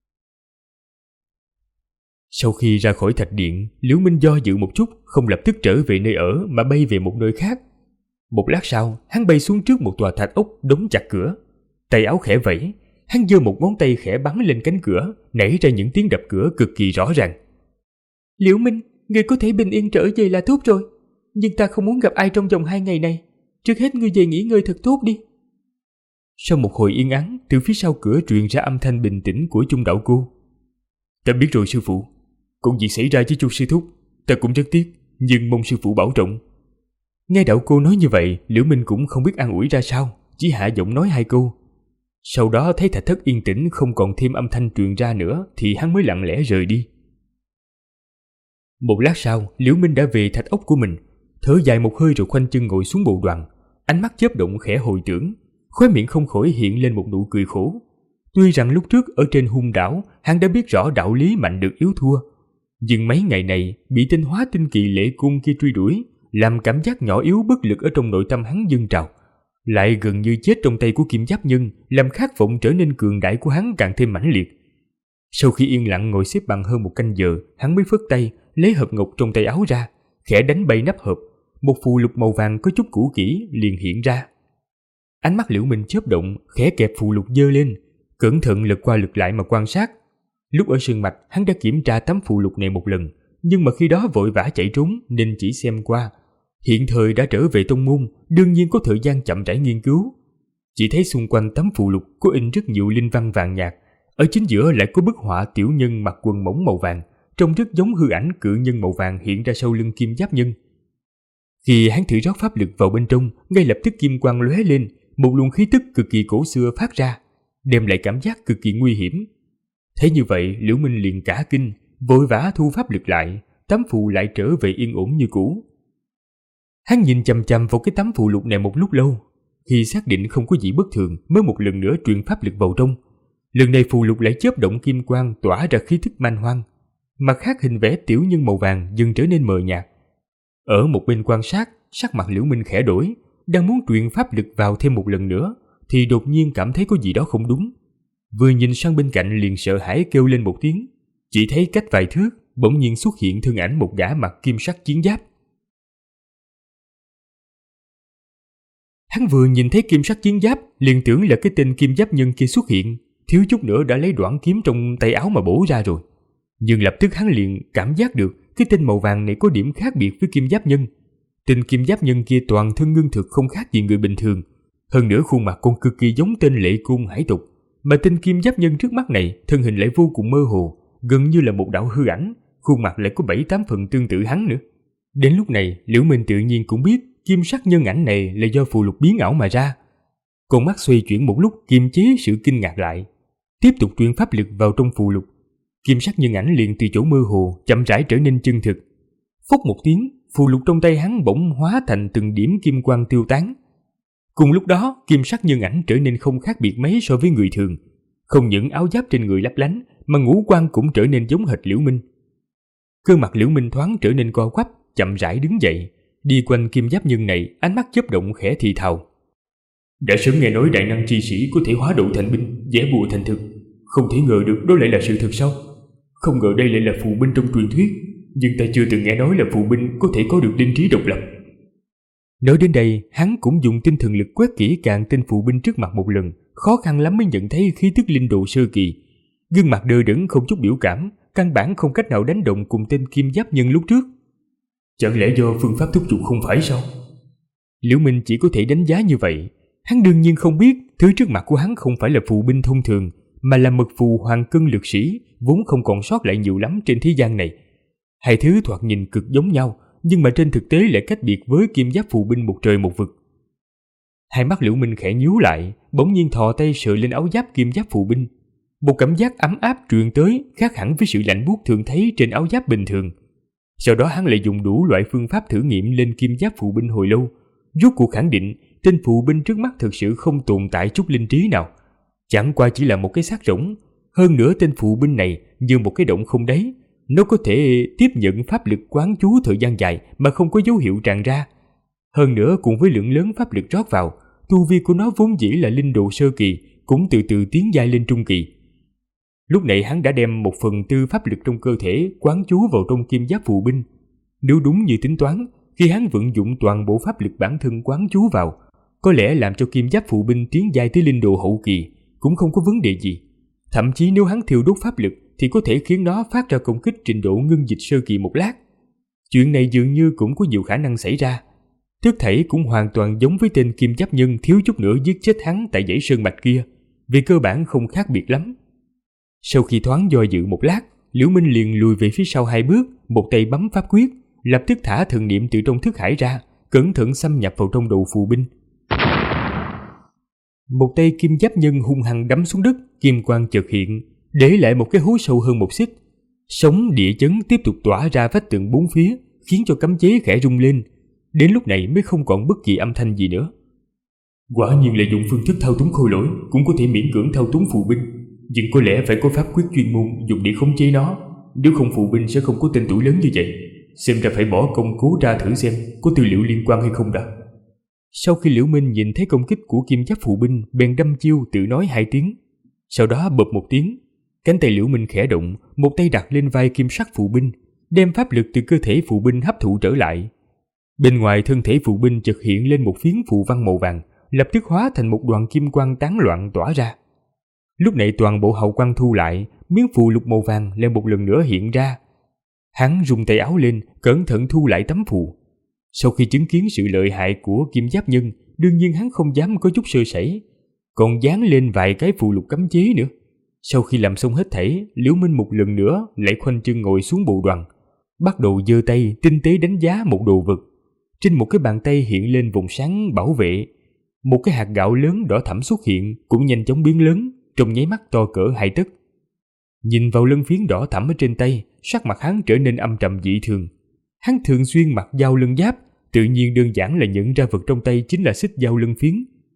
S2: Sau khi ra khỏi thạch điện, Liễu Minh do dự một chút, không lập tức trở về nơi ở mà bay về một nơi khác. Một lát sau, hắn bay xuống trước một tòa thạch ốc đóng chặt cửa. Tay áo khẽ vẫy, hắn giơ một ngón tay khẽ bắn lên cánh cửa, nảy ra những tiếng đập cửa cực kỳ rõ ràng. Liễu Minh, ngươi có thể bình yên trở về là tốt rồi, nhưng ta không muốn gặp ai trong vòng 2 ngày này. Trước hết ngươi về nghỉ ngơi thật tốt đi. Sau một hồi yên ắng, từ phía sau cửa truyền ra âm thanh bình tĩnh của Chung đạo cô. Ta biết rồi sư phụ, công việc xảy ra với Chu sư thúc, ta cũng rất tiếc, nhưng mong sư phụ bảo trọng. Nghe đạo cô nói như vậy, Liễu Minh cũng không biết an ủi ra sao, chỉ hạ giọng nói 2 câu. Sau đó thấy thạch thất yên tĩnh không còn thêm âm thanh truyền ra nữa, thì hắn mới lặng lẽ rời đi. Một lát sau, Liễu Minh đã về thạch ốc của mình, thở dài một hơi rồi khoanh chân ngồi xuống bộ đoàn, ánh mắt chớp động khẽ hồi tưởng, khóe miệng không khỏi hiện lên một nụ cười khổ. Tuy rằng lúc trước ở trên hung đảo, hắn đã biết rõ đạo lý mạnh được yếu thua, nhưng mấy ngày này bị tên hóa tinh kỳ lệ cung kia truy đuổi, làm cảm giác nhỏ yếu bất lực ở trong nội tâm hắn dâng trào, lại gần như chết trong tay của Kim Giáp Nhân, làm khát vọng trở nên cường đại của hắn càng thêm mãnh liệt. Sau khi yên lặng ngồi xếp bằng hơn 1 canh giờ, hắn mới phất tay lấy hộp ngọc trong tay áo ra, khẽ đánh bay nắp hộp, một phù lục màu vàng có chút cũ kỹ liền hiện ra. Ánh mắt Liễu Minh chớp động, khẽ kẹp phù lục giơ lên, cẩn thận lật qua lật lại mà quan sát. Lúc ở Sơn Mạch, hắn đã kiểm tra tấm phù lục này một lần, nhưng mà khi đó vội vã chạy trốn nên chỉ xem qua. Hiện thời đã trở về tông môn, đương nhiên có thời gian chậm rãi nghiên cứu. Chỉ thấy xung quanh tấm phù lục có in rất nhiều linh văn vàng nhạt, ở chính giữa lại có bức họa tiểu nhân mặc quần mỏng màu vàng, trông rất giống hư ảnh cự nhân màu vàng hiện ra sau lưng Kim Giáp Nhân. Khi hắn thử rót pháp lực vào bên trong, ngay lập tức kim quang lóe lên, một luồng khí tức cực kỳ cổ xưa phát ra, đem lại cảm giác cực kỳ nguy hiểm. Thế như vậy, Liễu Minh liền cả kinh, vội vã thu pháp lực lại, tấm phù lại trở về yên ổn như cũ. Hắn nhìn chằm chằm vào cái tấm phù lục này một lúc lâu, khi xác định không có gì bất thường mới một lần nữa truyền pháp lực vào trong. Lần này phù lục lại chớp động kim quang tỏa ra khí thức man hoang. Mặt khác hình vẽ tiểu nhân màu vàng dần trở nên mờ nhạt. Ở một bên quan sát, sắc mặt Liễu Minh khẽ đổi, đang muốn truyền pháp lực vào thêm một lần nữa thì đột nhiên cảm thấy có gì đó không đúng. Vừa nhìn sang bên cạnh liền sợ hãi kêu lên một tiếng. Chỉ thấy cách vài thước bỗng nhiên xuất hiện thân ảnh một gã mặc kim sắc chiến giáp. Hắn vừa nhìn thấy kim sắc chiến giáp liền tưởng là cái tên kim giáp nhân kia xuất hiện, thiếu chút nữa đã lấy đoạn kiếm trong tay áo mà bổ ra rồi. Nhưng lập tức hắn liền cảm giác được cái tên màu vàng này có điểm khác biệt với kim giáp nhân. Tên kim giáp nhân kia toàn thân ngưng thực không khác gì người bình thường, hơn nữa khuôn mặt còn cực kỳ giống tên Lệ Côn hải tộc. Mà tên kim giáp nhân trước mắt này thân hình lại vô cùng mơ hồ, gần như là một đạo hư ảnh, khuôn mặt lại có 7-8 phần tương tự hắn nữa. Đến lúc này Liễu Minh tự nhiên cũng biết kim sắc nhân ảnh này là do phù lục biến ảo mà ra. Con mắt xoay chuyển một lúc kiềm chế sự kinh ngạc lại, tiếp tục truyền pháp lực vào trong phù lục. Kim sắc nhân ảnh liền từ chỗ mơ hồ chậm rãi trở nên chân thực. Phốc một tiếng, phù lục trong tay hắn bỗng hóa thành từng điểm kim quang tiêu tán. Cùng lúc đó, kim sắc nhân ảnh trở nên không khác biệt mấy so với người thường. Không những áo giáp trên người lấp lánh, mà ngũ quan cũng trở nên giống hệt Liễu Minh. Gương mặt Liễu Minh thoáng trở nên co quắp, chậm rãi đứng dậy, đi quanh kim giáp nhân này, ánh mắt chớp động khẽ thì thào. Đã sớm nghe nói đại năng chi sĩ có thể hóa độ thành binh, vẽ bùa thành thực, không thể ngờ được đó lại là sự thật sao? Không ngờ đây lại là phù binh trong truyền thuyết, nhưng ta chưa từng nghe nói là phù binh có thể có được linh trí độc lập. Nói đến đây, hắn cũng dùng tinh thần lực quét kỹ càng tên phù binh trước mặt một lần, khó khăn lắm mới nhận thấy khí tức linh độ sơ kỳ. Gương mặt đờ đẫn không chút biểu cảm, căn bản không cách nào đánh động cùng tên kim giáp nhân lúc trước. Chẳng lẽ do phương pháp thúc giục không phải sao? Liễu Minh chỉ có thể đánh giá như vậy. Hắn đương nhiên không biết thứ trước mặt của hắn không phải là phù binh thông thường, mà là mật phù hoàng cân lực sĩ, vốn không còn sót lại nhiều lắm trên thế gian này. Hai thứ thoạt nhìn cực giống nhau, nhưng mà trên thực tế lại cách biệt với kim giáp phù binh một trời một vực. Hai mắt Liễu Minh khẽ nhíu lại, bỗng nhiên thò tay sờ lên áo giáp kim giáp phù binh. Một cảm giác ấm áp truyền tới, khác hẳn với sự lạnh buốt thường thấy trên áo giáp bình thường. Sau đó hắn lại dùng đủ loại phương pháp thử nghiệm lên kim giáp phù binh hồi lâu, rốt cuộc khẳng định tên phù binh trước mắt thực sự không tồn tại chút linh trí nào, chẳng qua chỉ là một cái xác rỗng. Hơn nữa tên phù binh này như một cái động không đáy, nó có thể tiếp nhận pháp lực quán chú thời gian dài mà không có dấu hiệu tràn ra. Hơn nữa cùng với lượng lớn pháp lực rót vào, tu vi của nó vốn dĩ là linh độ sơ kỳ, cũng từ từ tiến giai lên trung kỳ. Lúc này hắn đã đem 1/4 pháp lực trong cơ thể quán chú vào trong kim giáp phù binh. Nếu đúng như tính toán, khi hắn vận dụng toàn bộ pháp lực bản thân quán chú vào, có lẽ làm cho kim giáp phù binh tiến giai tới linh độ hậu kỳ cũng không có vấn đề gì. Thậm chí nếu hắn thiêu đốt pháp lực thì có thể khiến nó phát ra công kích trình độ ngưng dịch sơ kỳ một lát. Chuyện này dường như cũng có nhiều khả năng xảy ra. Tất thảy cũng hoàn toàn giống với tên kim giáp nhân thiếu chút nữa giết chết hắn tại dãy sơn mạch kia, về cơ bản không khác biệt lắm. Sau khi thoáng do dự một lát, Liễu Minh liền lùi về phía sau 2 bước, một tay bấm pháp quyết, lập tức thả thần niệm từ trong thức hải ra, cẩn thận xâm nhập vào trong đầu phù binh. Một tay kim giáp nhân hung hăng đấm xuống đất, kim quang chợt hiện, để lại một cái hố sâu hơn 1 xích. Sóng địa chấn tiếp tục tỏa ra vách tường 4 phía, khiến cho cấm chế khẽ rung lên. Đến lúc này mới không còn bất kỳ âm thanh gì nữa. Quả nhiên là dùng phương thức thao túng khôi lỗi cũng có thể miễn cưỡng thao túng phù binh, nhưng có lẽ phải có pháp quyết chuyên môn dùng để khống chế nó, nếu không phù binh sẽ không có tên tuổi lớn như vậy. Xem ra phải bỏ công cố tra thử xem có tư liệu liên quan hay không đã. Sau khi Liễu Minh nhìn thấy công kích của kim giáp phù binh, bèn đâm chiêu tự nói 2 tiếng. Sau đó bụp một tiếng, cánh tay Liễu Minh khẽ động, một tay đặt lên vai kim sắc phù binh, đem pháp lực từ cơ thể phù binh hấp thụ trở lại. Bên ngoài thân thể phù binh chợt hiện lên một phiến phù văn màu vàng, lập tức hóa thành một đoàn kim quang tán loạn tỏa ra. Lúc này toàn bộ hậu quang thu lại, miếng phù lục màu vàng lại một lần nữa hiện ra. Hắn rung tay áo lên, cẩn thận thu lại tấm phù. Sau khi chứng kiến sự lợi hại của kim giáp nhân, đương nhiên hắn không dám có chút sơ sẩy, còn dán lên vài cái phù lục cấm chế nữa. Sau khi làm xong hết thảy, Liễu Minh một lần nữa lại khoanh chân ngồi xuống bộ đoàn, bắt đầu giơ tay tinh tế đánh giá một đồ vật. Trên một cái bàn tay hiện lên vùng sáng bảo vệ, một cái hạt gạo lớn đỏ thẫm xuất hiện, cũng nhanh chóng biến lớn, trong nháy mắt to cỡ 2 tấc. Nhìn vào lân phiến đỏ thẫm ở trên tay, sắc mặt hắn trở nên âm trầm dị thường. Hắn thường xuyên mặc dao lân giáp, tự nhiên đơn giản là nhận ra vật trong tay chính là xích dao lân phiến.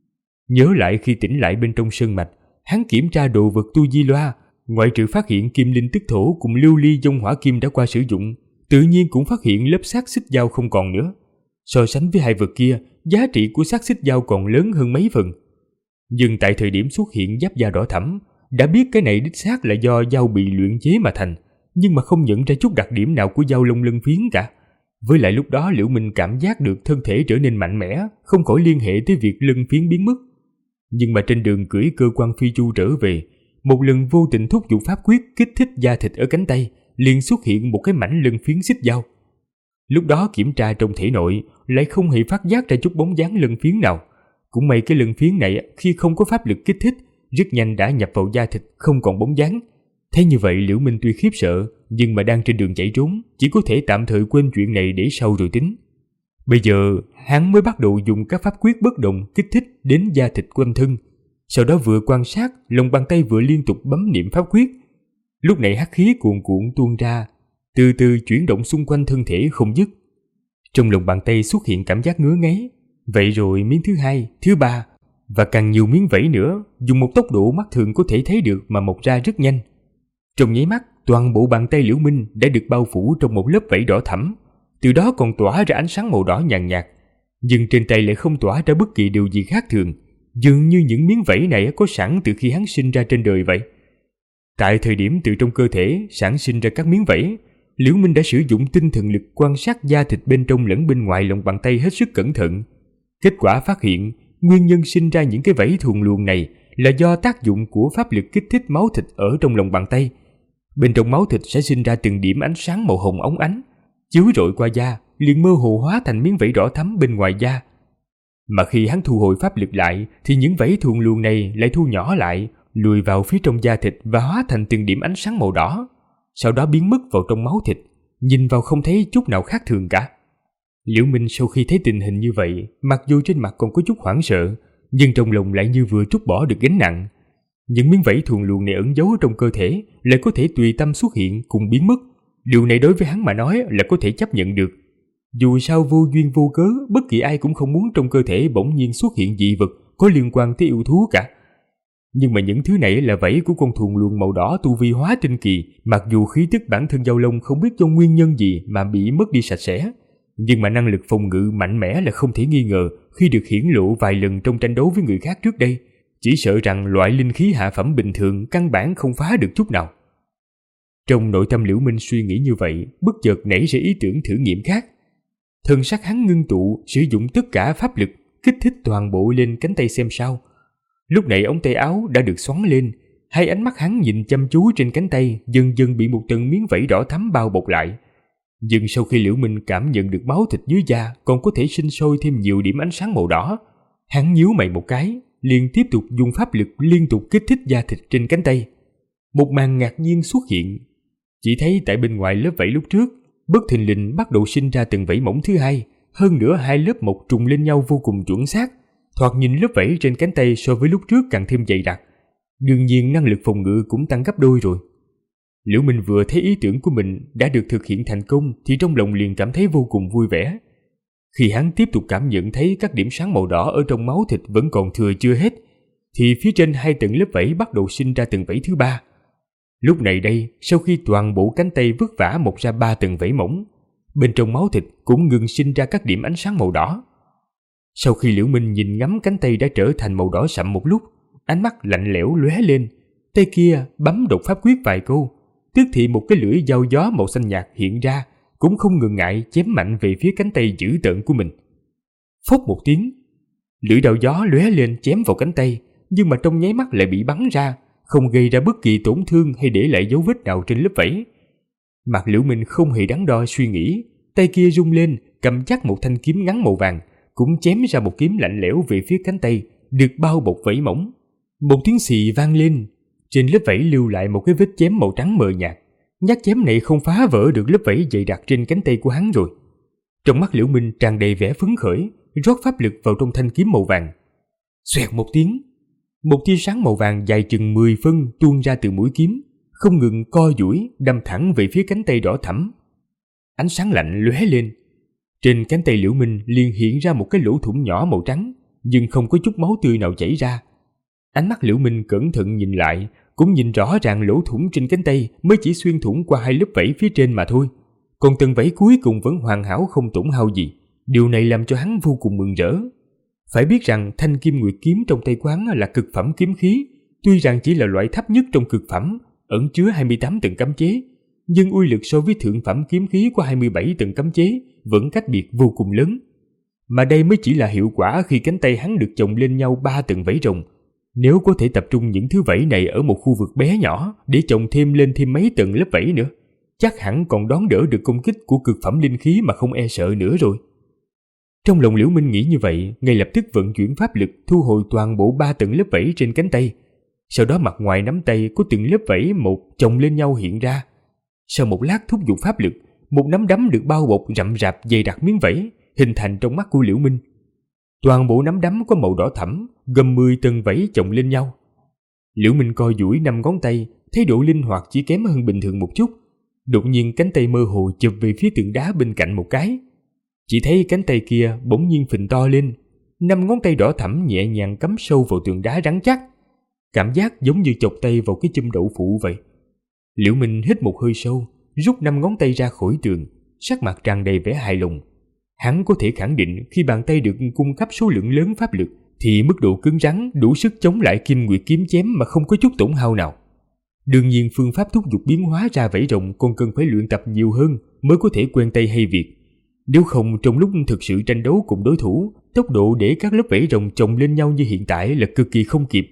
S2: Nhớ lại khi tỉnh lại bên trong sơn mạch, hắn kiểm tra đồ vật tu di loa, ngoại trừ phát hiện kim linh tức thổ cùng lưu ly dông hỏa kim đã qua sử dụng, tự nhiên cũng phát hiện lớp xác xích dao không còn nữa. So sánh với hai vật kia, giá trị của xác xích dao còn lớn hơn mấy phần. Nhưng tại thời điểm xuất hiện giáp da đỏ thẫm, đã biết cái này đích xác là do dao bị luyện chế mà thành, nhưng mà không nhận ra chút đặc điểm nào của dao lông lân phiến cả. Với lại lúc đó Liễu Minh cảm giác được thân thể trở nên mạnh mẽ, không khỏi liên hệ tới việc lân phiến biến mất. Nhưng mà trên đường cưỡi cơ quan phi chu trở về, một lần vô tình thúc giục pháp quyết kích thích da thịt ở cánh tay, liền xuất hiện một cái mảnh lân phiến xích dao. Lúc đó kiểm tra trong thể nội, lại không hề phát giác ra chút bóng dáng lân phiến nào. Cũng may cái lân phiến này khi không có pháp lực kích thích, rất nhanh đã nhập vào da thịt, không còn bóng dáng. Thế như vậy Liễu Minh tuy khiếp sợ, nhưng mà đang trên đường chạy trốn, chỉ có thể tạm thời quên chuyện này để sau rồi tính. Bây giờ, hắn mới bắt đầu dùng các pháp quyết bất động kích thích đến da thịt quanh thân. Sau đó vừa quan sát, lòng bàn tay vừa liên tục bấm niệm pháp quyết. Lúc này hắc khí cuồn cuộn tuôn ra, từ từ chuyển động xung quanh thân thể không dứt. Trong lòng bàn tay xuất hiện cảm giác ngứa ngáy. Vậy rồi miếng thứ hai, thứ ba, và càng nhiều miếng vảy nữa, dùng một tốc độ mắt thường có thể thấy được mà mọc ra rất nhanh. Trong nháy mắt, toàn bộ bàn tay Liễu Minh đã được bao phủ trong một lớp vảy đỏ thẫm, từ đó còn tỏa ra ánh sáng màu đỏ nhàn nhạt. Nhưng trên tay lại không tỏa ra bất kỳ điều gì khác thường, dường như những miếng vảy này có sẵn từ khi hắn sinh ra trên đời vậy. Tại thời điểm từ trong cơ thể sản sinh ra các miếng vảy, Liễu Minh đã sử dụng tinh thần lực quan sát da thịt bên trong lẫn bên ngoài lòng bàn tay hết sức cẩn thận. Kết quả phát hiện, nguyên nhân sinh ra những cái vảy thuần luồng này là do tác dụng của pháp lực kích thích máu thịt ở trong lòng bàn tay. Bên trong máu thịt sẽ sinh ra từng điểm ánh sáng màu hồng óng ánh, chiếu rọi qua da, liền mơ hồ hóa thành miếng vảy đỏ thắm bên ngoài da. Mà khi hắn thu hồi pháp lực lại, thì những vảy thuần luồng này lại thu nhỏ lại, lùi vào phía trong da thịt và hóa thành từng điểm ánh sáng màu đỏ, sau đó biến mất vào trong máu thịt, nhìn vào không thấy chút nào khác thường cả. Liễu Minh sau khi thấy tình hình như vậy, mặc dù trên mặt còn có chút hoảng sợ, nhưng trong lòng lại như vừa trút bỏ được gánh nặng. Những miếng vảy thuần luồng này ẩn giấu trong cơ thể lại có thể tùy tâm xuất hiện cùng biến mất. Điều này đối với hắn mà nói là có thể chấp nhận được. Dù sao vô duyên vô cớ, bất kỳ ai cũng không muốn trong cơ thể bỗng nhiên xuất hiện dị vật có liên quan tới yêu thú cả. Nhưng mà những thứ này là vảy của con thuần luồng màu đỏ tu vi hóa tinh kỳ, mặc dù khí tức bản thân dao lông không biết do nguyên nhân gì mà bị mất đi sạch sẽ, nhưng mà năng lực phòng ngự mạnh mẽ là không thể nghi ngờ khi được hiển lộ vài lần trong tranh đấu với người khác trước đây. Chỉ sợ rằng loại linh khí hạ phẩm bình thường căn bản không phá được chút nào. Trong nội tâm Liễu Minh suy nghĩ như vậy, bất chợt nảy ra ý tưởng thử nghiệm khác. Thần sắc hắn ngưng tụ, sử dụng tất cả pháp lực, kích thích toàn bộ lên cánh tay xem sao. Lúc này ống tay áo đã được xoắn lên, hai ánh mắt hắn nhìn chăm chú trên cánh tay dần dần bị một tầng miếng vảy đỏ thắm bao bọc lại. Nhưng sau khi Liễu Minh cảm nhận được máu thịt dưới da còn có thể sinh sôi thêm nhiều điểm ánh sáng màu đỏ, hắn nhíu mày một cái, liền tiếp tục dùng pháp lực liên tục kích thích da thịt trên cánh tay. Một màn ngạc nhiên xuất hiện. Chỉ thấy tại bên ngoài lớp vảy lúc trước, bất thình lình bắt đầu sinh ra từng vảy mỏng thứ hai, hơn nữa hai lớp mọc trùng lên nhau vô cùng chuẩn xác. Thoạt nhìn lớp vảy trên cánh tay so với lúc trước càng thêm dày đặc. Đương nhiên năng lực phòng ngự cũng tăng gấp đôi rồi. Liễu Minh vừa thấy ý tưởng của mình đã được thực hiện thành công thì trong lòng liền cảm thấy vô cùng vui vẻ. Khi hắn tiếp tục cảm nhận thấy các điểm sáng màu đỏ ở trong máu thịt vẫn còn thừa chưa hết, thì phía trên hai tầng lớp vảy bắt đầu sinh ra tầng vảy thứ ba. Lúc này đây, sau khi toàn bộ cánh tay vất vả mọc ra 3 tầng vảy mỏng, bên trong máu thịt cũng ngừng sinh ra các điểm ánh sáng màu đỏ. Sau khi Liễu Minh nhìn ngắm cánh tay đã trở thành màu đỏ sậm một lúc, ánh mắt lạnh lẽo lóe lên, tay kia bấm đột pháp quyết vài câu, tức thì một cái lưỡi dao gió màu xanh nhạt hiện ra, cũng không ngừng ngại chém mạnh về phía cánh tay dữ tợn của mình. Phốc một tiếng, lưỡi dao gió lóe lên chém vào cánh tay, nhưng mà trong nháy mắt lại bị bắn ra, không gây ra bất kỳ tổn thương hay để lại dấu vết nào trên lớp vảy. Mặt Liễu Minh không hề đắn đo suy nghĩ, tay kia rung lên, cầm chắc một thanh kiếm ngắn màu vàng, cũng chém ra một kiếm lạnh lẽo về phía cánh tay được bao bọc vảy mỏng. Một tiếng xì vang lên, trên lớp vảy lưu lại một cái vết chém màu trắng mờ nhạt. Nhát chém này không phá vỡ được lớp vảy dày đặc trên cánh tay của hắn rồi. Trong mắt Liễu Minh tràn đầy vẻ phấn khởi, rót pháp lực vào trong thanh kiếm màu vàng. Xoẹt một tiếng, một tia sáng màu vàng dài chừng 10 phân tuôn ra từ mũi kiếm, không ngừng co duỗi đâm thẳng về phía cánh tay đỏ thẫm. Ánh sáng lạnh lóe lên, trên cánh tay Liễu Minh liền hiện ra một cái lỗ thủng nhỏ màu trắng, nhưng không có chút máu tươi nào chảy ra. Ánh mắt Liễu Minh cẩn thận nhìn lại, cũng nhìn rõ ràng lỗ thủng trên cánh tay mới chỉ xuyên thủng qua 2 lớp vảy phía trên mà thôi. Còn tầng vảy cuối cùng vẫn hoàn hảo không tổn hao gì. Điều này làm cho hắn vô cùng mừng rỡ. Phải biết rằng thanh Kim Nguyệt kiếm trong tay của hắn là cực phẩm kiếm khí, tuy rằng chỉ là loại thấp nhất trong cực phẩm, ẩn chứa 28 tầng cấm chế, nhưng uy lực so với thượng phẩm kiếm khí của 27 tầng cấm chế vẫn cách biệt vô cùng lớn. Mà đây mới chỉ là hiệu quả khi cánh tay hắn được chồng lên nhau 3 tầng vảy rồng. Nếu có thể tập trung những thứ vảy này ở một khu vực bé nhỏ để chồng thêm mấy tầng lớp vảy nữa, chắc hẳn còn đón đỡ được công kích của cực phẩm linh khí mà không e sợ nữa rồi. Trong lòng Liễu Minh nghĩ như vậy, ngay lập tức vận chuyển pháp lực thu hồi toàn bộ 3 tầng lớp vảy trên cánh tay. Sau đó mặt ngoài nắm tay có từng lớp vảy một chồng lên nhau hiện ra. Sau một lát thúc giục pháp lực, một nắm đấm được bao bọc rậm rạp dày đặc miếng vảy hình thành trong mắt của Liễu Minh. Toàn bộ nắm đấm có màu đỏ thẫm, gồm 10 tầng vảy chồng lên nhau. Liễu Minh co duỗi 5 ngón tay, thấy độ linh hoạt chỉ kém hơn bình thường một chút. Đột nhiên cánh tay mơ hồ chụp về phía tượng đá bên cạnh một cái. Chỉ thấy cánh tay kia bỗng nhiên phình to lên, 5 ngón tay đỏ thẫm nhẹ nhàng cắm sâu vào tượng đá rắn chắc. Cảm giác giống như chọc tay vào cái chum đậu phụ vậy. Liễu Minh hít một hơi sâu, rút 5 ngón tay ra khỏi tường, sắc mặt tràn đầy vẻ hài lòng. Hắn có thể khẳng định khi bàn tay được cung cấp số lượng lớn pháp lực thì mức độ cứng rắn đủ sức chống lại Kim Nguyệt kiếm chém mà không có chút tổn hao nào. Đương nhiên phương pháp thúc giục biến hóa ra vảy rồng còn cần phải luyện tập nhiều hơn mới có thể quen tay hay việc. Nếu không trong lúc thực sự tranh đấu cùng đối thủ, tốc độ để các lớp vảy rồng chồng lên nhau như hiện tại là cực kỳ không kịp.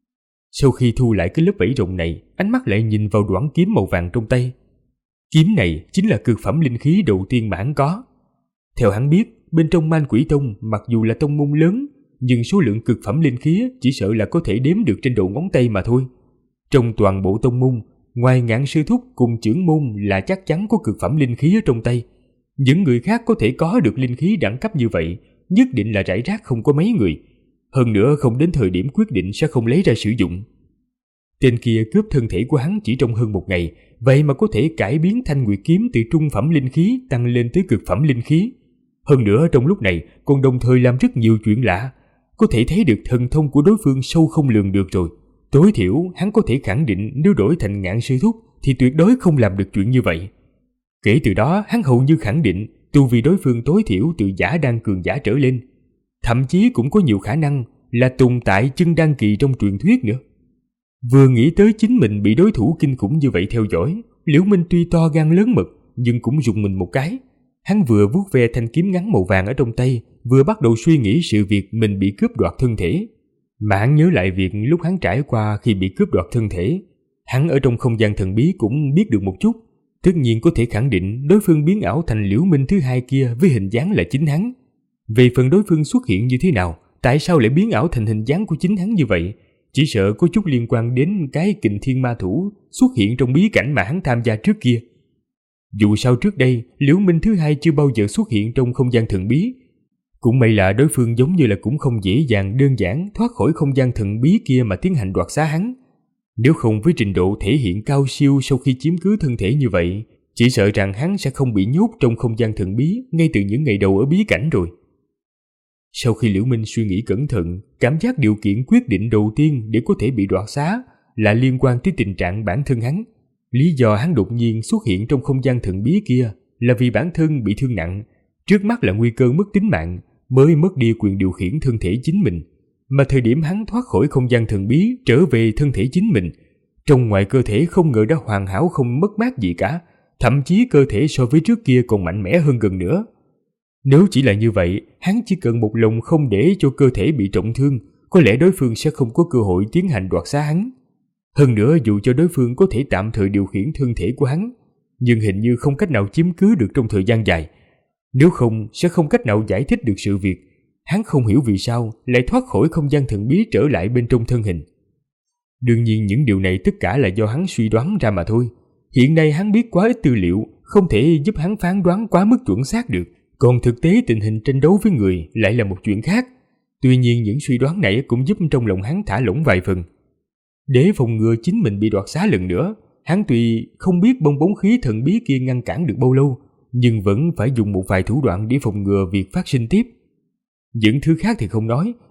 S2: Sau khi thu lại cái lớp vảy rồng này, ánh mắt lại nhìn vào đoản kiếm màu vàng trong tay. Kiếm này chính là cực phẩm linh khí đầu tiên mà hắn có. Theo hắn biết, bên trong Man Quỷ Tông mặc dù là tông môn lớn, nhưng số lượng cực phẩm linh khí chỉ sợ là có thể đếm được trên đầu ngón tay mà thôi. Trong toàn bộ tông môn, ngoài Ngạn sư thúc cùng trưởng môn là chắc chắn có cực phẩm linh khí ở trong tay. Những người khác có thể có được linh khí đẳng cấp như vậy, nhất định là rải rác không có mấy người. Hơn nữa không đến thời điểm quyết định sẽ không lấy ra sử dụng. Tên kia cướp thân thể của hắn chỉ trong hơn 1 ngày, vậy mà có thể cải biến Thanh Nguyệt kiếm từ trung phẩm linh khí tăng lên tới cực phẩm linh khí. Hơn nữa trong lúc này còn đồng thời làm rất nhiều chuyện lạ, có thể thấy được thần thông của đối phương sâu không lường được rồi. Tối thiểu hắn có thể khẳng định nếu đổi thành Ngạn sư thúc thì tuyệt đối không làm được chuyện như vậy. Kể từ đó hắn hầu như khẳng định tu vi đối phương tối thiểu từ giả đan cường giả trở lên, thậm chí cũng có nhiều khả năng là tồn tại chân đan kỳ trong truyền thuyết nữa. Vừa nghĩ tới chính mình bị đối thủ kinh khủng như vậy theo dõi, Liễu Minh tuy to gan lớn mật nhưng cũng rùng mình một cái. Hắn vừa vuốt ve thanh kiếm ngắn màu vàng ở trong tay, vừa bắt đầu suy nghĩ sự việc mình bị cướp đoạt thân thể. Mà hắn nhớ lại việc lúc hắn trải qua khi bị cướp đoạt thân thể, hắn ở trong không gian thần bí cũng biết được một chút. Tất nhiên có thể khẳng định đối phương biến ảo thành Liễu Minh thứ hai kia với hình dáng là chính hắn. Về phần đối phương xuất hiện như thế nào, tại sao lại biến ảo thành hình dáng của chính hắn như vậy, chỉ sợ có chút liên quan đến cái Kình Thiên Ma Thủ xuất hiện trong bí cảnh mà hắn tham gia trước kia. Dù sao trước đây, Liễu Minh thứ hai chưa bao giờ xuất hiện trong không gian thần bí. Cũng may là đối phương giống như là cũng không dễ dàng đơn giản thoát khỏi không gian thần bí kia mà tiến hành đoạt xá hắn. Nếu không với trình độ thể hiện cao siêu sau khi chiếm cứ thân thể như vậy, chỉ sợ rằng hắn sẽ không bị nhốt trong không gian thần bí ngay từ những ngày đầu ở bí cảnh rồi. Sau khi Liễu Minh suy nghĩ cẩn thận, cảm giác điều kiện quyết định đầu tiên để có thể bị đoạt xá là liên quan tới tình trạng bản thân hắn. Lý do hắn đột nhiên xuất hiện trong không gian thần bí kia là vì bản thân bị thương nặng, trước mắt là nguy cơ mất tính mạng, mới mất đi quyền điều khiển thân thể chính mình. Mà thời điểm hắn thoát khỏi không gian thần bí trở về thân thể chính mình, trong ngoài cơ thể không ngờ đã hoàn hảo không mất mát gì cả, thậm chí cơ thể so với trước kia còn mạnh mẽ hơn gần nữa. Nếu chỉ là như vậy, hắn chỉ cần một lòng không để cho cơ thể bị trọng thương, có lẽ đối phương sẽ không có cơ hội tiến hành đoạt xá hắn. Hơn nữa dù cho đối phương có thể tạm thời điều khiển thân thể của hắn, nhưng hình như không cách nào chiếm cứ được trong thời gian dài. Nếu không sẽ không cách nào giải thích được sự việc. Hắn không hiểu vì sao lại thoát khỏi không gian thần bí trở lại bên trong thân hình. Đương nhiên những điều này tất cả là do hắn suy đoán ra mà thôi. Hiện nay hắn biết quá ít tư liệu, không thể giúp hắn phán đoán quá mức chuẩn xác được. Còn thực tế tình hình tranh đấu với người lại là một chuyện khác. Tuy nhiên những suy đoán này cũng giúp trong lòng hắn thả lỏng vài phần. Để phòng ngừa chính mình bị đoạt xá lần nữa, hắn tuy không biết bong bóng khí thần bí kia ngăn cản được bao lâu, nhưng vẫn phải dùng một vài thủ đoạn để phòng ngừa việc phát sinh tiếp. Những thứ khác thì không nói,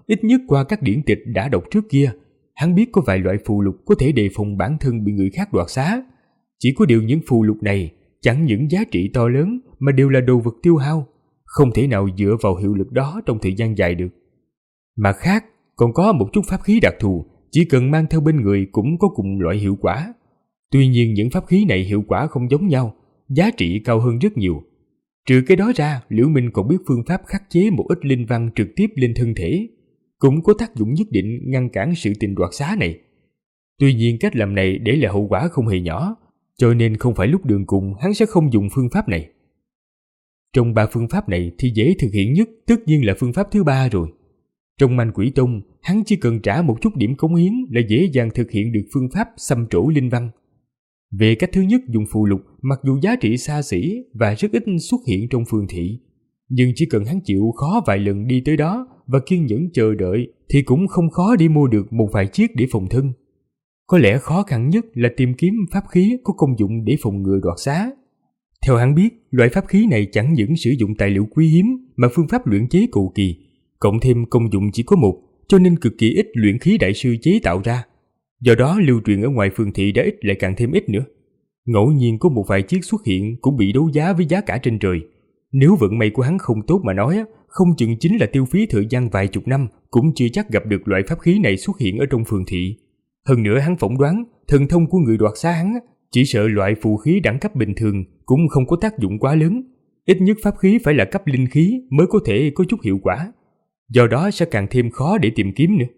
S2: ít nhất qua các điển tịch đã đọc trước kia, hắn biết có vài loại phù lục có thể đề phòng bản thân bị người khác đoạt xá. Chỉ có điều những phù lục này chẳng những giá trị to lớn mà đều là đồ vật tiêu hao, không thể nào dựa vào hiệu lực đó trong thời gian dài được. Mặt khác, còn có một chút pháp khí đặc thù, chỉ cần mang theo bên người cũng có cùng loại hiệu quả. Tuy nhiên những pháp khí này hiệu quả không giống nhau, giá trị cao hơn rất nhiều. Trừ cái đó ra, Liễu Minh còn biết phương pháp khắc chế một ít linh văn trực tiếp lên thân thể, cũng có tác dụng nhất định ngăn cản sự tình đoạt xá này. Tuy nhiên cách làm này để lại hậu quả không hề nhỏ, cho nên không phải lúc đường cùng hắn sẽ không dùng phương pháp này. Trong 3 phương pháp này thì dễ thực hiện nhất tất nhiên là phương pháp thứ 3 rồi. Trong Manh Quỷ Tông, hắn chỉ cần trả một chút điểm cống hiến là dễ dàng thực hiện được phương pháp xăm trổ linh văn. Về cách thứ nhất dùng phù lục, mặc dù giá trị xa xỉ và rất ít xuất hiện trong phường thị, nhưng chỉ cần hắn chịu khó vài lần đi tới đó và kiên nhẫn chờ đợi thì cũng không khó để mua được một vài chiếc để phòng thân. Có lẽ khó khăn nhất là tìm kiếm pháp khí có công dụng để phòng ngừa đoạt xá. Theo hắn biết, loại pháp khí này chẳng những sử dụng tài liệu quý hiếm mà phương pháp luyện chế cầu kỳ, cộng thêm công dụng chỉ có một, cho nên cực kỳ ít luyện khí đại sư chế tạo ra. Do đó lưu truyền ở ngoài phường thị đã ít lại càng thêm ít nữa. Ngẫu nhiên có một vài chiếc xuất hiện cũng bị đấu giá với giá cả trên trời. Nếu vận may của hắn không tốt mà nói, không chừng chính là tiêu phí thời gian vài chục năm cũng chưa chắc gặp được loại pháp khí này xuất hiện ở trong phường thị. Hơn nữa hắn phỏng đoán, thần thông của người đoạt xá hắn chỉ sợ loại phù khí đẳng cấp bình thường cũng không có tác dụng quá lớn. Ít nhất pháp khí phải là cấp linh khí mới có thể có chút hiệu quả. Do đó sẽ càng thêm khó để tìm kiếm nữa.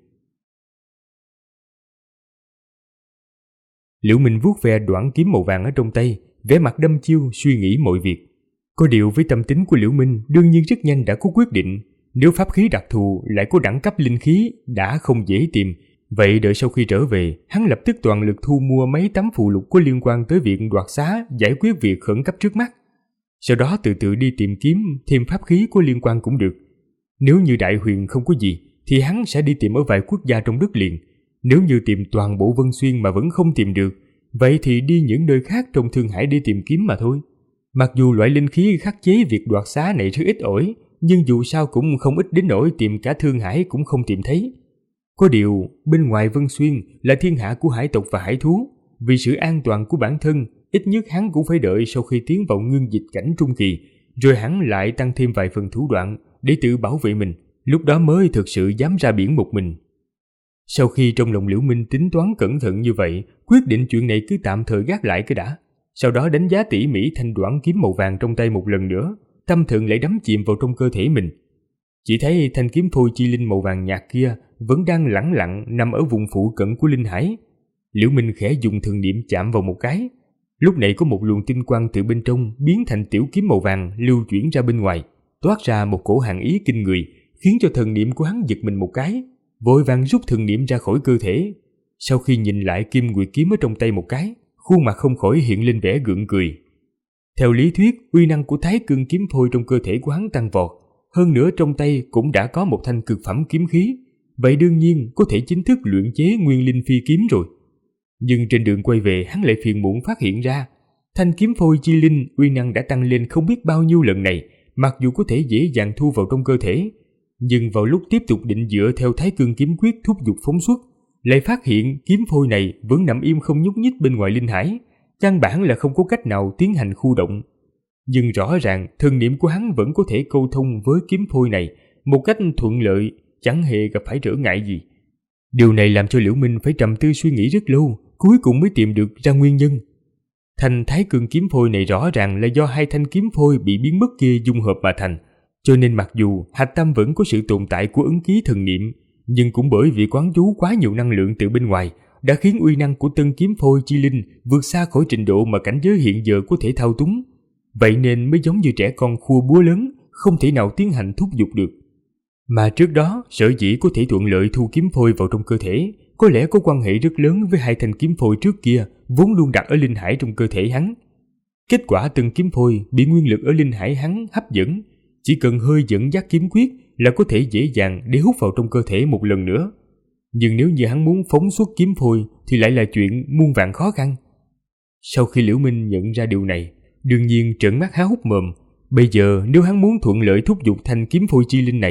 S2: Liễu Minh vuốt ve đoản kiếm màu vàng ở trong tay, vẻ mặt đăm chiêu suy nghĩ mọi việc. Có điều với tâm tính của Liễu Minh đương nhiên rất nhanh đã có quyết định. Nếu pháp khí đặc thù lại có đẳng cấp linh khí đã không dễ tìm, vậy đợi sau khi trở về, hắn lập tức toàn lực thu mua mấy tấm phù lục có liên quan tới việc đoạt xá, giải quyết việc khẩn cấp trước mắt. Sau đó từ từ đi tìm kiếm thêm pháp khí có liên quan cũng được. Nếu như Đại Huyền không có gì, thì hắn sẽ đi tìm ở vài quốc gia trong đất liền. Nếu như tìm toàn bộ Vân Xuyên mà vẫn không tìm được, vậy thì đi những nơi khác trong Thương Hải để tìm kiếm mà thôi. Mặc dù loại linh khí khắc chế việc đoạt xá này rất ít ỏi, nhưng dù sao cũng không ít đến nỗi tìm cả Thương Hải cũng không tìm thấy. Có điều, bên ngoài Vân Xuyên là thiên hạ của hải tộc và hải thú. Vì sự an toàn của bản thân, ít nhất hắn cũng phải đợi sau khi tiến vào ngưng dịch cảnh trung kỳ, rồi hắn lại tăng thêm vài phần thủ đoạn để tự bảo vệ mình, lúc đó mới thực sự dám ra biển một mình. Sau khi trong lòng Liễu Minh tính toán cẩn thận như vậy, quyết định chuyện này cứ tạm thời gác lại cái đã. Sau đó đánh giá tỉ mỉ thanh đoản kiếm màu vàng trong tay một lần nữa, tâm thần lại đắm chìm vào trong cơ thể mình. Chỉ thấy thanh kiếm phôi chi linh màu vàng nhạt kia vẫn đang lẳng lặng nằm ở vùng phụ cận của linh hải. Liễu Minh khẽ dùng thần niệm chạm vào một cái. Lúc này có một luồng tinh quang từ bên trong biến thành tiểu kiếm màu vàng lưu chuyển ra bên ngoài, toát ra một cổ hàn ý kinh người, khiến cho thần niệm của hắn giật mình một cái, vội vàng rút thần niệm ra khỏi cơ thể. Sau khi nhìn lại kim nguyệt kiếm ở trong tay một cái, khuôn mặt không khỏi hiện lên vẻ gượng cười. Theo lý thuyết, uy năng của Thái Cương kiếm phôi trong cơ thể của hắn tăng vọt, hơn nữa trong tay cũng đã có một thanh cực phẩm kiếm khí, vậy đương nhiên có thể chính thức luyện chế nguyên linh phi kiếm rồi. Nhưng trên đường quay về, hắn lại phiền muộn phát hiện ra, thanh kiếm phôi chi linh uy năng đã tăng lên không biết bao nhiêu lần này, mặc dù có thể dễ dàng thu vào trong cơ thể, nhưng vào lúc tiếp tục định dựa theo Thái Cương kiếm quyết thúc giục phóng xuất, lại phát hiện kiếm phôi này vẫn nằm im không nhúc nhích bên ngoài linh hải, căn bản là không có cách nào tiến hành khu động. Nhưng rõ ràng thần niệm của hắn vẫn có thể câu thông với kiếm phôi này một cách thuận lợi, chẳng hề gặp phải trở ngại gì. Điều này làm cho Liễu Minh phải trầm tư suy nghĩ rất lâu, cuối cùng mới tìm được ra nguyên nhân. Thanh Thái Cương kiếm phôi này rõ ràng là do hai thanh kiếm phôi bị biến mất kia dung hợp mà thành, cho nên mặc dù hạch tâm vẫn có sự tồn tại của ấn ký thần niệm, nhưng cũng bởi vì quán chú quá nhiều năng lượng từ bên ngoài đã khiến uy năng của tân kiếm phôi chi linh vượt xa khỏi trình độ mà cảnh giới hiện giờ có thể thao túng. Vậy nên mới giống như trẻ con khua búa lớn, không thể nào tiến hành thúc giục được. Mà trước đó, sở dĩ có thể thuận lợi thu kiếm phôi vào trong cơ thể, có lẽ có quan hệ rất lớn với hai thanh kiếm phôi trước kia vốn luôn đặt ở linh hải trong cơ thể hắn. Kết quả tân kiếm phôi bị nguyên lực ở linh hải hắn hấp dẫn, chỉ cần hơi dẫn dắt kiếm quyết là có thể dễ dàng để hút vào trong cơ thể một lần nữa. Nhưng nếu như hắn muốn phóng xuất kiếm phôi thì lại là chuyện muôn vàn khó khăn. Sau khi Liễu Minh nhận ra điều này, đương nhiên trợn mắt há hốc mồm. Bây giờ nếu hắn muốn thuận lợi thúc giục thanh kiếm phôi chi linh này,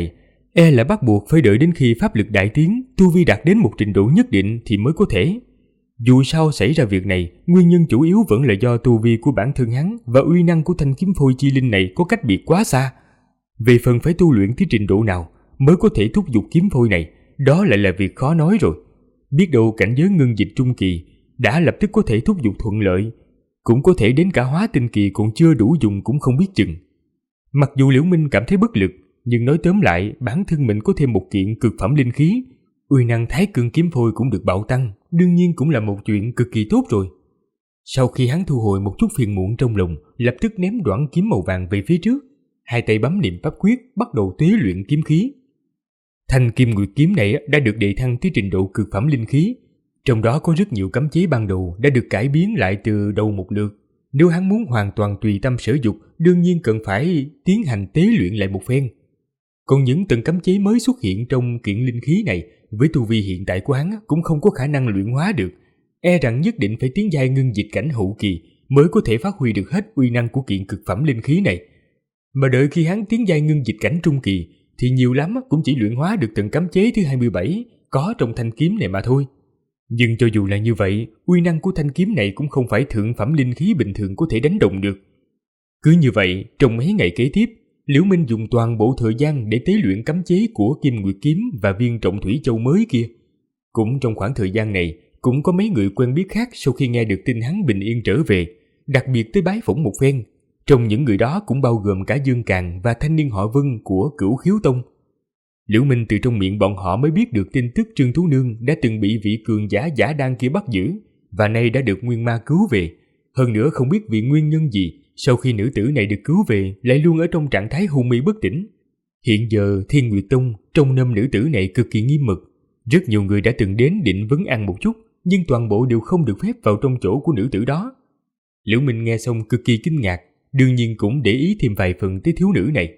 S2: e là bắt buộc phải đợi đến khi pháp lực đại tiến, tu vi đạt đến một trình độ nhất định thì mới có thể. Dù sao xảy ra việc này, nguyên nhân chủ yếu vẫn là do tu vi của bản thân hắn và uy năng của thanh kiếm phôi chi linh này có cách biệt quá xa. Về phần phải tu luyện tới trình độ nào mới có thể thúc giục kiếm phôi này, đó lại là việc khó nói rồi. Biết đâu cảnh giới ngưng dịch trung kỳ đã lập tức có thể thúc giục thuận lợi, cũng có thể đến cả hóa tinh kỳ còn chưa đủ dùng cũng không biết chừng. Mặc dù Liễu Minh cảm thấy bất lực, nhưng nói tóm lại bản thân mình có thêm một kiện cực phẩm linh khí, uy năng Thái Cương kiếm phôi cũng được bạo tăng, đương nhiên cũng là một chuyện cực kỳ tốt rồi. Sau khi hắn thu hồi một chút phiền muộn trong lòng, lập tức ném đoản kiếm màu vàng về phía trước, hai tay bấm niệm pháp quyết bắt đầu tuế luyện kiếm khí. Thanh Kim Nguyệt kiếm này đã được đề thăng tới trình độ cực phẩm linh khí, trong đó có rất nhiều cấm chế ban đầu đã được cải biến lại từ đầu một lượt. Nếu hắn muốn hoàn toàn tùy tâm sở dục, đương nhiên cần phải tiến hành tế luyện lại một phen. Còn những từng cấm chế mới xuất hiện trong kiện linh khí này, với tu vi hiện tại của hắn cũng không có khả năng luyện hóa được, e rằng nhất định phải tiến giai ngưng dịch cảnh hậu kỳ mới có thể phát huy được hết uy năng của kiện cực phẩm linh khí này. Mà đợi khi hắn tiến giai ngưng dịch cảnh trung kỳ thì nhiều lắm cũng chỉ luyện hóa được từng cấm chế thứ 27 có trong thanh kiếm này mà thôi. Nhưng cho dù là như vậy, uy năng của thanh kiếm này cũng không phải thượng phẩm linh khí bình thường có thể đánh động được. Cứ như vậy, trong mấy ngày kế tiếp, Liễu Minh dùng toàn bộ thời gian để tế luyện cấm chế của Kim Nguyệt kiếm và viên Trọng Thủy Châu mới kia. Cũng trong khoảng thời gian này, cũng có mấy người quen biết khác sau khi nghe được tin hắn bình yên trở về, đặc biệt tới bái phỏng một phen. Trong những người đó cũng bao gồm cả Dương Càn và thanh niên họ Vân của Cửu Khiếu Tông. Liễu Minh từ trong miệng bọn họ mới biết được tin tức Trương Thú Nương đã từng bị vị cường giả giả đan kia bắt giữ và nay đã được Nguyên Ma cứu về. Hơn nữa không biết vì nguyên nhân gì, sau khi nữ tử này được cứu về lại luôn ở trong trạng thái hôn mê bất tỉnh. Hiện giờ Thiên Nguyệt Tông trông nom nữ tử này cực kỳ nghiêm mật. Rất nhiều người đã từng đến định vấn an một chút, nhưng toàn bộ đều không được phép vào trong chỗ của nữ tử đó. Liễu Minh nghe xong cực kỳ kinh ngạc, đương nhiên cũng để ý thêm vài phần tới thiếu nữ này.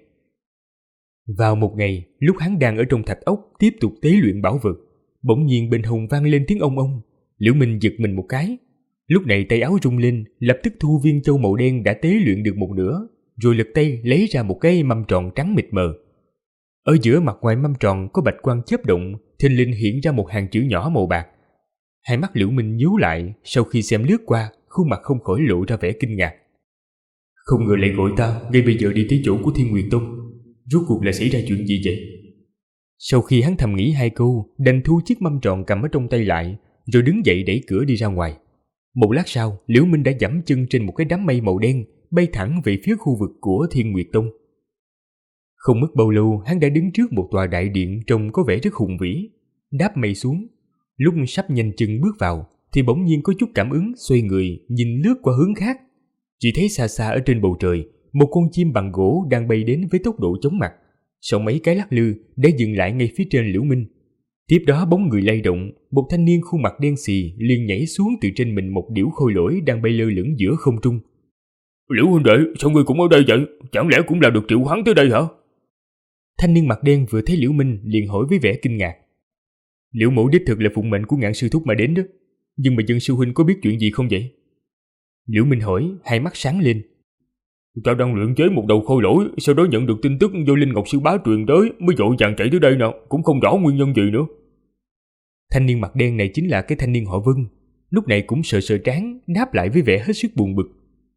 S2: Vào một ngày, lúc hắn đang ở trong thạch ốc tiếp tục tế luyện bảo vật, bỗng nhiên bên hông vang lên tiếng ông ông. Liễu Minh giật mình một cái. Lúc này tay áo rung lên, lập tức thu viên châu màu đen đã tế luyện được một nửa, rồi lật tay lấy ra một cái mâm tròn trắng mịt mờ. Ở giữa mặt ngoài mâm tròn có bạch quang chớp động, thình lình hiện ra một hàng chữ nhỏ màu bạc. Hai mắt Liễu Minh nhíu lại, sau khi xem lướt qua, khuôn mặt không khỏi lộ ra vẻ kinh ngạc. Không ngờ lại gọi ta ngay bây giờ đi tới chỗ của Thiên Nguyệt Tông. Rốt cuộc là xảy ra chuyện gì vậy? Sau khi hắn thầm nghĩ hai câu, đành thu chiếc mâm tròn cầm ở trong tay lại, rồi đứng dậy đẩy cửa đi ra ngoài. Một lát sau, Liễu Minh đã giẫm chân trên một cái đám mây màu đen, bay thẳng về phía khu vực của Thiên Nguyệt Tông. Không mất bao lâu, hắn đã đứng trước một tòa đại điện trông có vẻ rất hùng vĩ. Đáp mây xuống, lúc sắp nhanh chân bước vào, thì bỗng nhiên có chút cảm ứng, xoay người nhìn lướt qua hướng khác. Chỉ thấy xa xa ở trên bầu trời, một con chim bằng gỗ đang bay đến với tốc độ chóng mặt. Sau mấy cái lắc lư đã dừng lại ngay phía trên Liễu Minh. Tiếp đó bóng người lay động, một thanh niên khuôn mặt đen xì liền nhảy xuống từ trên mình một điểu khôi lỗi đang bay lơ lửng giữa không trung.
S3: Liễu huynh đệ, sao ngươi cũng ở đây vậy? Chẳng lẽ cũng là được triệu hoán tới đây hả?
S2: Thanh niên mặt đen vừa thấy Liễu Minh liền hỏi với vẻ kinh ngạc. Liễu mẫu đích thực là phụng mệnh của Ngạn sư thúc mà đến đó, nhưng mà dân sư huynh có biết chuyện gì không vậy? Liễu Minh hỏi, hai mắt sáng lên.
S3: Ta đang luyện chế một đầu khôi lỗi, sau đó nhận được tin tức do Linh Ngọc sư bá truyền tới, mới vội vàng chạy tới đây nè, cũng không rõ nguyên nhân gì nữa.
S2: Thanh niên mặt đen này chính là cái thanh niên họ Vân, lúc này cũng sờ sờ trán, đáp lại với vẻ hết sức buồn bực.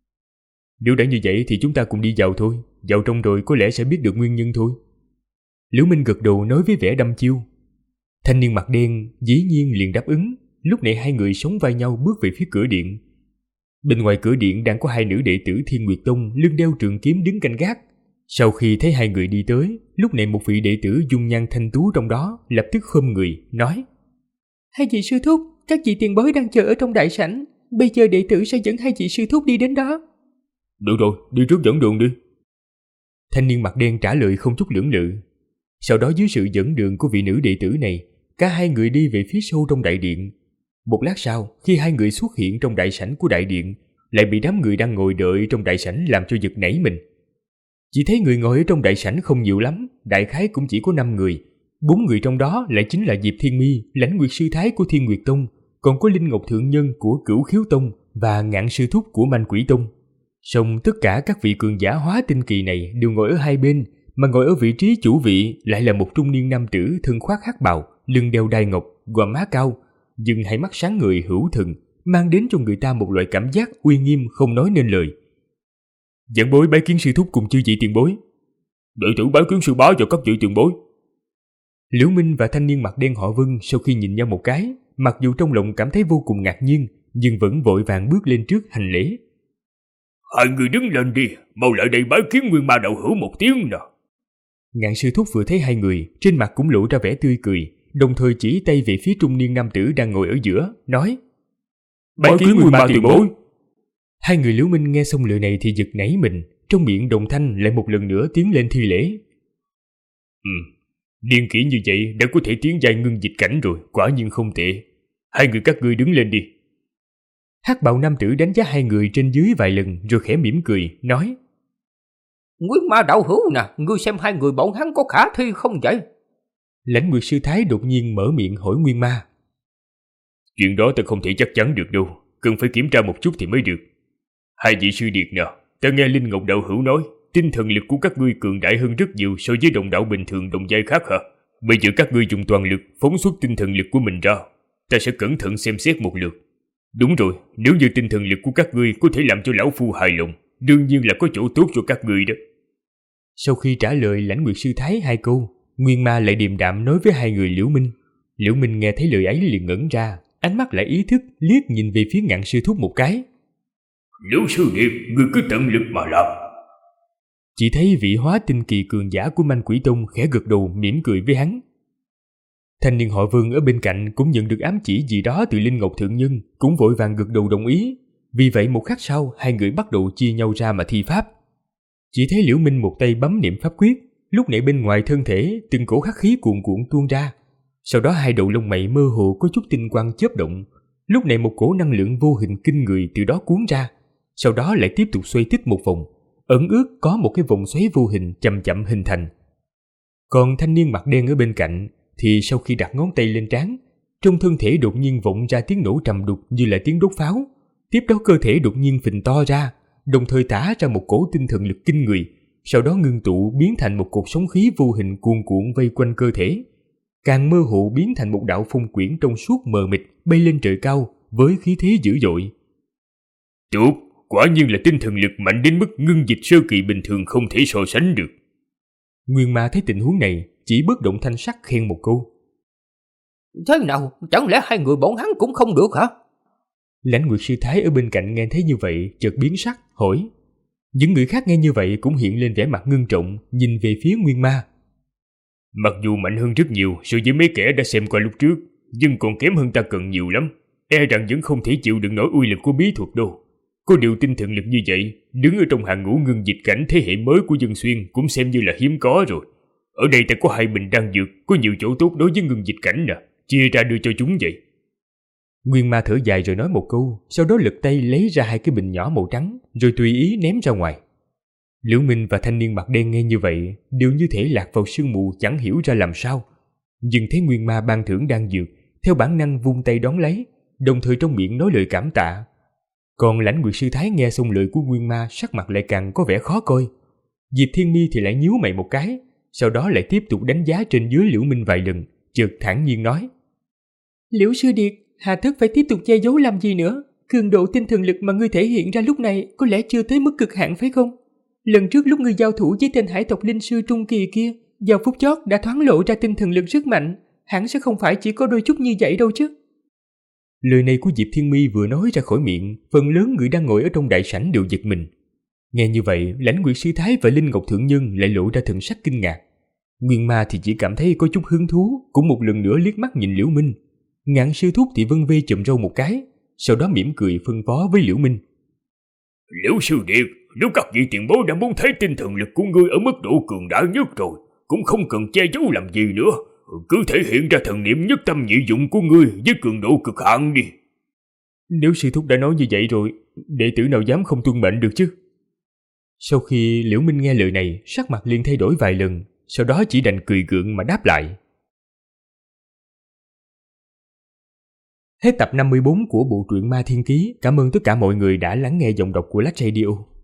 S2: Nếu đã như vậy thì chúng ta cùng đi vào thôi, vào trong rồi có lẽ sẽ biết được nguyên nhân thôi. Liễu Minh gật đầu nói với vẻ đăm chiêu. Thanh niên mặt đen dĩ nhiên liền đáp ứng. Lúc này hai người sóng vai nhau bước về phía cửa điện. Bên ngoài cửa điện đang có hai nữ đệ tử Thiên Nguyệt Tông lưng đeo trường kiếm đứng canh gác. Sau khi thấy hai người đi tới, lúc này một vị đệ tử dung nhan thanh tú trong đó lập tức khom người nói: Hai vị sư thúc, các vị tiền bối đang chờ ở trong đại sảnh, bây giờ đệ tử sẽ dẫn hai vị sư thúc đi đến đó.
S3: Được rồi, đi trước dẫn đường đi.
S2: Thanh niên mặt đen trả lời không chút lưỡng lự. Sau đó dưới sự dẫn đường của vị nữ đệ tử này, cả hai người đi về phía sâu trong đại điện. Một lát sau, khi hai người xuất hiện trong đại sảnh của đại điện, lại bị đám người đang ngồi đợi trong đại sảnh làm cho giật nảy mình. Chỉ thấy người ngồi ở trong đại sảnh không nhiều lắm, đại khái cũng chỉ có 5 người. 4 người trong đó lại chính là Diệp Thiên Mi, Lãnh Nguyệt sư thái của Thiên Nguyệt Tông, còn có Linh Ngọc thượng nhân của Cửu Khiếu Tông và Ngạn sư thúc của Manh Quỷ Tông. Song tất cả các vị cường giả hóa tinh kỳ này đều ngồi ở hai bên, mà ngồi ở vị trí chủ vị lại là một trung niên nam tử thân khoác hắc bào, lưng đeo đai ngọc, gò má cao, nhưng hai mắt sáng ngời hữu thần, mang đến cho người ta một loại cảm giác uy nghiêm không nói nên lời. Giảng bối bái kiến sư thúc cùng chư vị tiền bối.
S3: Đệ tử bái kiến sư bá và các vị tiền bối.
S2: Liễu Minh và thanh niên mặt đen họ Vân sau khi nhìn nhau một cái, mặc dù trong lòng cảm thấy vô cùng ngạc nhiên, nhưng vẫn vội vàng bước lên trước hành lễ.
S3: Hai người đứng lên đi, mau lại đây bái kiến Nguyên Ma đạo hữu một tiếng nào.
S2: Ngạn sư thúc vừa thấy hai người, trên mặt cũng lộ ra vẻ tươi cười, đồng thời chỉ tay về phía trung niên nam tử đang ngồi ở giữa, nói:
S3: Bái kiến Nguyên Ma tiền bối.
S2: Hai người Liễu Minh nghe xong lời này thì giật nảy mình, trong miệng đồng thanh lại một lần nữa tiến lên thi lễ.
S3: Niên kỷ như vậy đã có thể tiến giai ngưng dịch cảnh rồi, quả nhiên không tệ. Hai người các ngươi đứng lên đi.
S2: Hắc bào nam tử đánh giá hai người trên dưới vài lần rồi khẽ mỉm cười, nói:
S4: Nguyên Ma đạo hữu nè, ngươi xem hai người bọn hắn có khả thi không vậy?
S2: Lãnh Nguyệt sư thái đột nhiên mở miệng hỏi Nguyên Ma.
S3: Chuyện đó ta không thể chắc chắn được đâu, cần phải kiểm tra một chút thì mới được. Hai vị sư điệt nào, ta nghe Linh Ngọc đạo hữu nói tinh thần lực của các ngươi cường đại hơn rất nhiều so với đồng đạo bình thường đồng giai khác hả? Bây giờ các ngươi dùng toàn lực phóng xuất tinh thần lực của mình ra, ta sẽ cẩn thận xem xét một lượt. Đúng rồi, nếu như tinh thần lực của các ngươi có thể làm cho lão phu hài lòng, đương nhiên là có chỗ tốt cho các ngươi đó.
S2: Sau khi trả lời Lãnh Nguyệt sư thái hai câu, Nguyên Ma lại điềm đạm nói với hai người Liễu Minh. Liễu Minh nghe thấy lời ấy liền ngẩn ra, ánh mắt lại ý thức liếc nhìn về phía Ngạn sư thúc một cái.
S3: Liễu sư điệp, ngươi cứ tận lực mà làm.
S2: Chỉ thấy vị hóa tinh kỳ cường giả của Manh Quỷ Tông khẽ gật đầu mỉm cười với hắn. Thanh niên họ Vương ở bên cạnh cũng nhận được ám chỉ gì đó từ Linh Ngọc thượng nhân, cũng vội vàng gật đầu đồng ý. Vì vậy một khắc sau, hai người bắt đầu chia nhau ra mà thi pháp. Chỉ thấy Liễu Minh một tay bấm niệm pháp quyết, lúc này bên ngoài thân thể từng cổ khắc khí cuồn cuộn tuôn ra. Sau đó hai đầu lông mày mơ hồ có chút tinh quang chớp động. Lúc này một cổ năng lượng vô hình kinh người từ đó cuốn ra, sau đó lại tiếp tục xoay tích một vòng, ẩn ước có một cái vòng xoáy vô hình chậm chậm hình thành. Còn thanh niên mặt đen ở bên cạnh thì sau khi đặt ngón tay lên trán, trong thân thể đột nhiên vọng ra tiếng nổ trầm đục như là tiếng đốt pháo. Tiếp đó cơ thể đột nhiên phình to ra, đồng thời tả ra một cổ tinh thần lực kinh người, sau đó ngưng tụ biến thành một cột sóng khí vô hình cuồn cuộn vây quanh cơ thể, càng mơ hồ biến thành một đạo phong quyển trong suốt mờ mịt bay lên trời cao với khí thế dữ dội.
S3: Tốt, quả nhiên là tinh thần lực mạnh đến mức ngưng dịch sơ kỳ bình thường không thể so sánh được.
S2: Nguyên Ma thấy tình huống này chỉ bất động thanh sắc khen một câu.
S4: Thế nào, chẳng lẽ hai người bọn hắn cũng không được hả?
S2: Lãnh Nguyệt sư thái ở bên cạnh nghe thấy như vậy chợt biến sắc hỏi. Những người khác nghe như vậy cũng hiện lên vẻ mặt ngưng trọng, nhìn về phía Nguyên Ma.
S3: Mặc dù mạnh hơn rất nhiều so với mấy kẻ đã xem qua lúc trước, nhưng còn kém hơn ta cần nhiều lắm. E rằng vẫn không thể chịu đựng nổi uy lực của bí thuật đâu. Có điều tinh thần lực như vậy, đứng ở trong hàng ngũ ngưng dịch cảnh thế hệ mới của Dân Xuyên cũng xem như là hiếm có rồi. Ở đây ta có 2 bình đan dược, có nhiều chỗ tốt đối với ngưng dịch cảnh nè, chia ra đưa cho chúng vậy.
S2: Nguyên Ma thở dài rồi nói một câu, sau đó lật tay lấy ra 2 cái bình nhỏ màu trắng, rồi tùy ý ném ra ngoài. Liễu Minh và thanh niên mặt đen nghe như vậy, đều như thể lạc vào sương mù chẳng hiểu ra làm sao. Nhưng thấy Nguyên Ma ban thưởng đan dược, theo bản năng vung tay đón lấy, đồng thời trong miệng nói lời cảm tạ. Còn Lãnh Nguyệt sư thái nghe xong lời của Nguyên Ma, sắc mặt lại càng có vẻ khó coi. Diệp Thiên Mi thì lại nhíu mày một cái, sau đó lại tiếp tục đánh giá trên dưới Liễu Minh vài lần, chợt thản nhiên nói: Liễu sư điệt, hà tất phải tiếp tục che giấu làm gì nữa? Cường độ tinh thần lực mà ngươi thể hiện ra lúc này có lẽ chưa tới mức cực hạn phải không? Lần trước lúc ngươi giao thủ với tên hải tộc linh sư trung kỳ kia, vào phút chót đã thoáng lộ ra tinh thần lực rất mạnh, hẳn sẽ không phải chỉ có đôi chút như vậy đâu chứ. Lời này của Diệp Thiên Mi vừa nói ra khỏi miệng, phần lớn người đang ngồi ở trong đại sảnh đều giật mình. Nghe như vậy, Lãnh Nguyệt sư thái và Linh Ngọc thượng nhân lại lộ ra thần sắc kinh ngạc. Nguyên Ma thì chỉ cảm thấy có chút hứng thú, cũng một lần nữa liếc mắt nhìn Liễu Minh. Ngạn sư thúc thì vân vê chùm râu một cái, sau đó mỉm cười phân phó với Liễu Minh:
S3: Liễu sư điệt, nếu các vị tiền bối đã muốn thấy tinh thần lực của ngươi ở mức độ cường đại nhất rồi, cũng không cần che giấu làm gì nữa, cứ thể hiện ra thần niệm nhất tâm nhị dụng của ngươi với cường độ cực hạn đi.
S2: Nếu sư thúc đã nói như vậy rồi, đệ tử nào dám không tuân mệnh được chứ? Sau khi Liễu Minh nghe lời này, sắc mặt liền thay đổi vài lần, sau đó chỉ đành cười gượng mà đáp lại. Hết tập 54 của bộ truyện Ma Thiên Ký. Cảm ơn tất cả mọi người đã lắng nghe giọng đọc của Lách Radio.